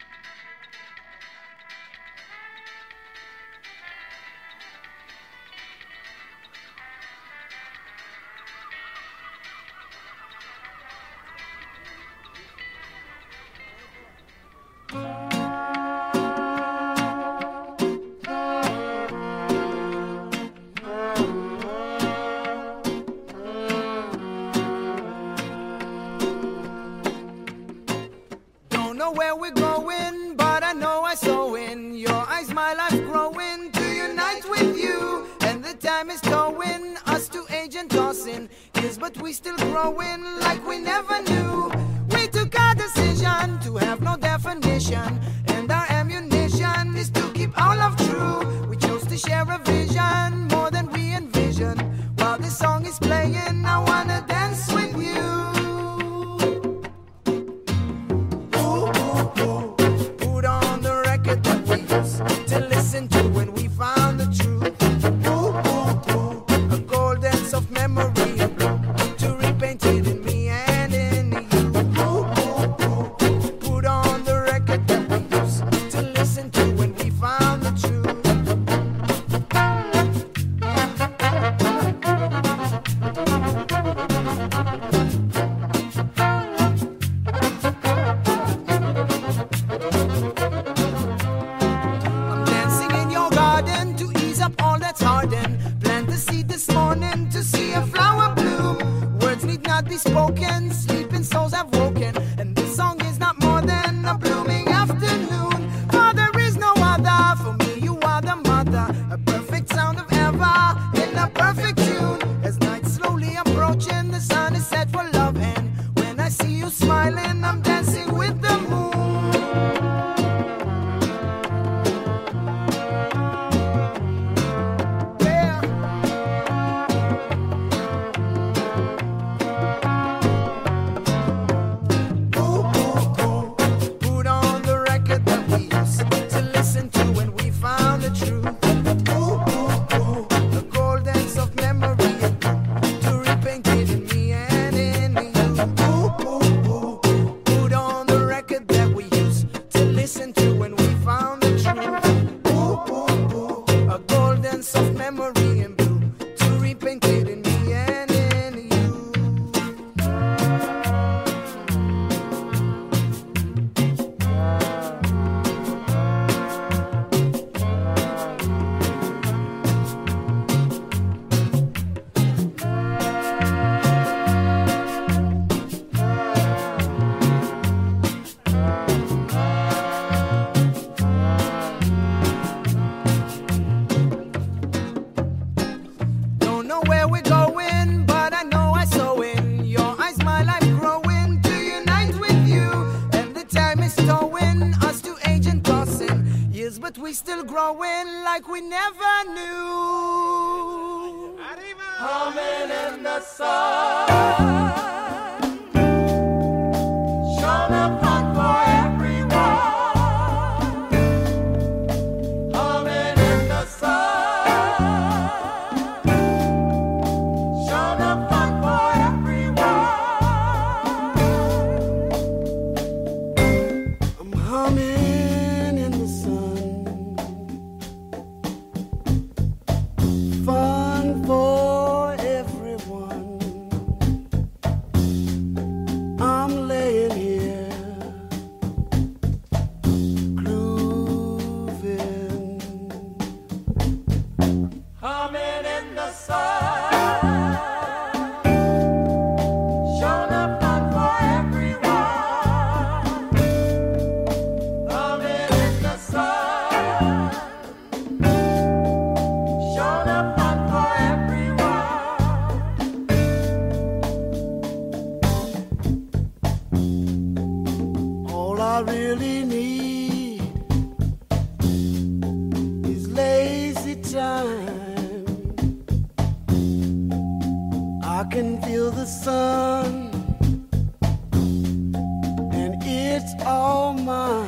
Where we're going, but I know I saw in your eyes my life growing to unite with you. And the time is towing us to age and tossing years, but we still growing like we never knew. We took our decision to have no definition, and our ammunition is to keep our love true. We chose to share a vision more than we envisioned. While this song is playing, I wanna dance with you. To listen to when we found the truth. Ooh, ooh, ooh, a golden soft memory to repaint it in me and in you. Ooh, ooh, ooh, put on the record that we used to listen to when we found the truth. Spoken, sleeping souls have woken, and this song is not more than a blooming afternoon. For there is no other, for me you are the mother, a perfect sound of ever, in a perfect tune. As night slowly approaching, the sun is set for love, and when I see you smiling, I'm dancing with the moon. We still growing like we never knew. Humming in the sun, shone up hot for everyone. Humming in the sun, shone up hot for everyone. I'm humming in the sun. Fun for everyone. I'm laying here, grooving, humming in the sun. Showing up fun for everyone. Humming in the sun. Showing up. I really need can feel the sun, and it's all mine.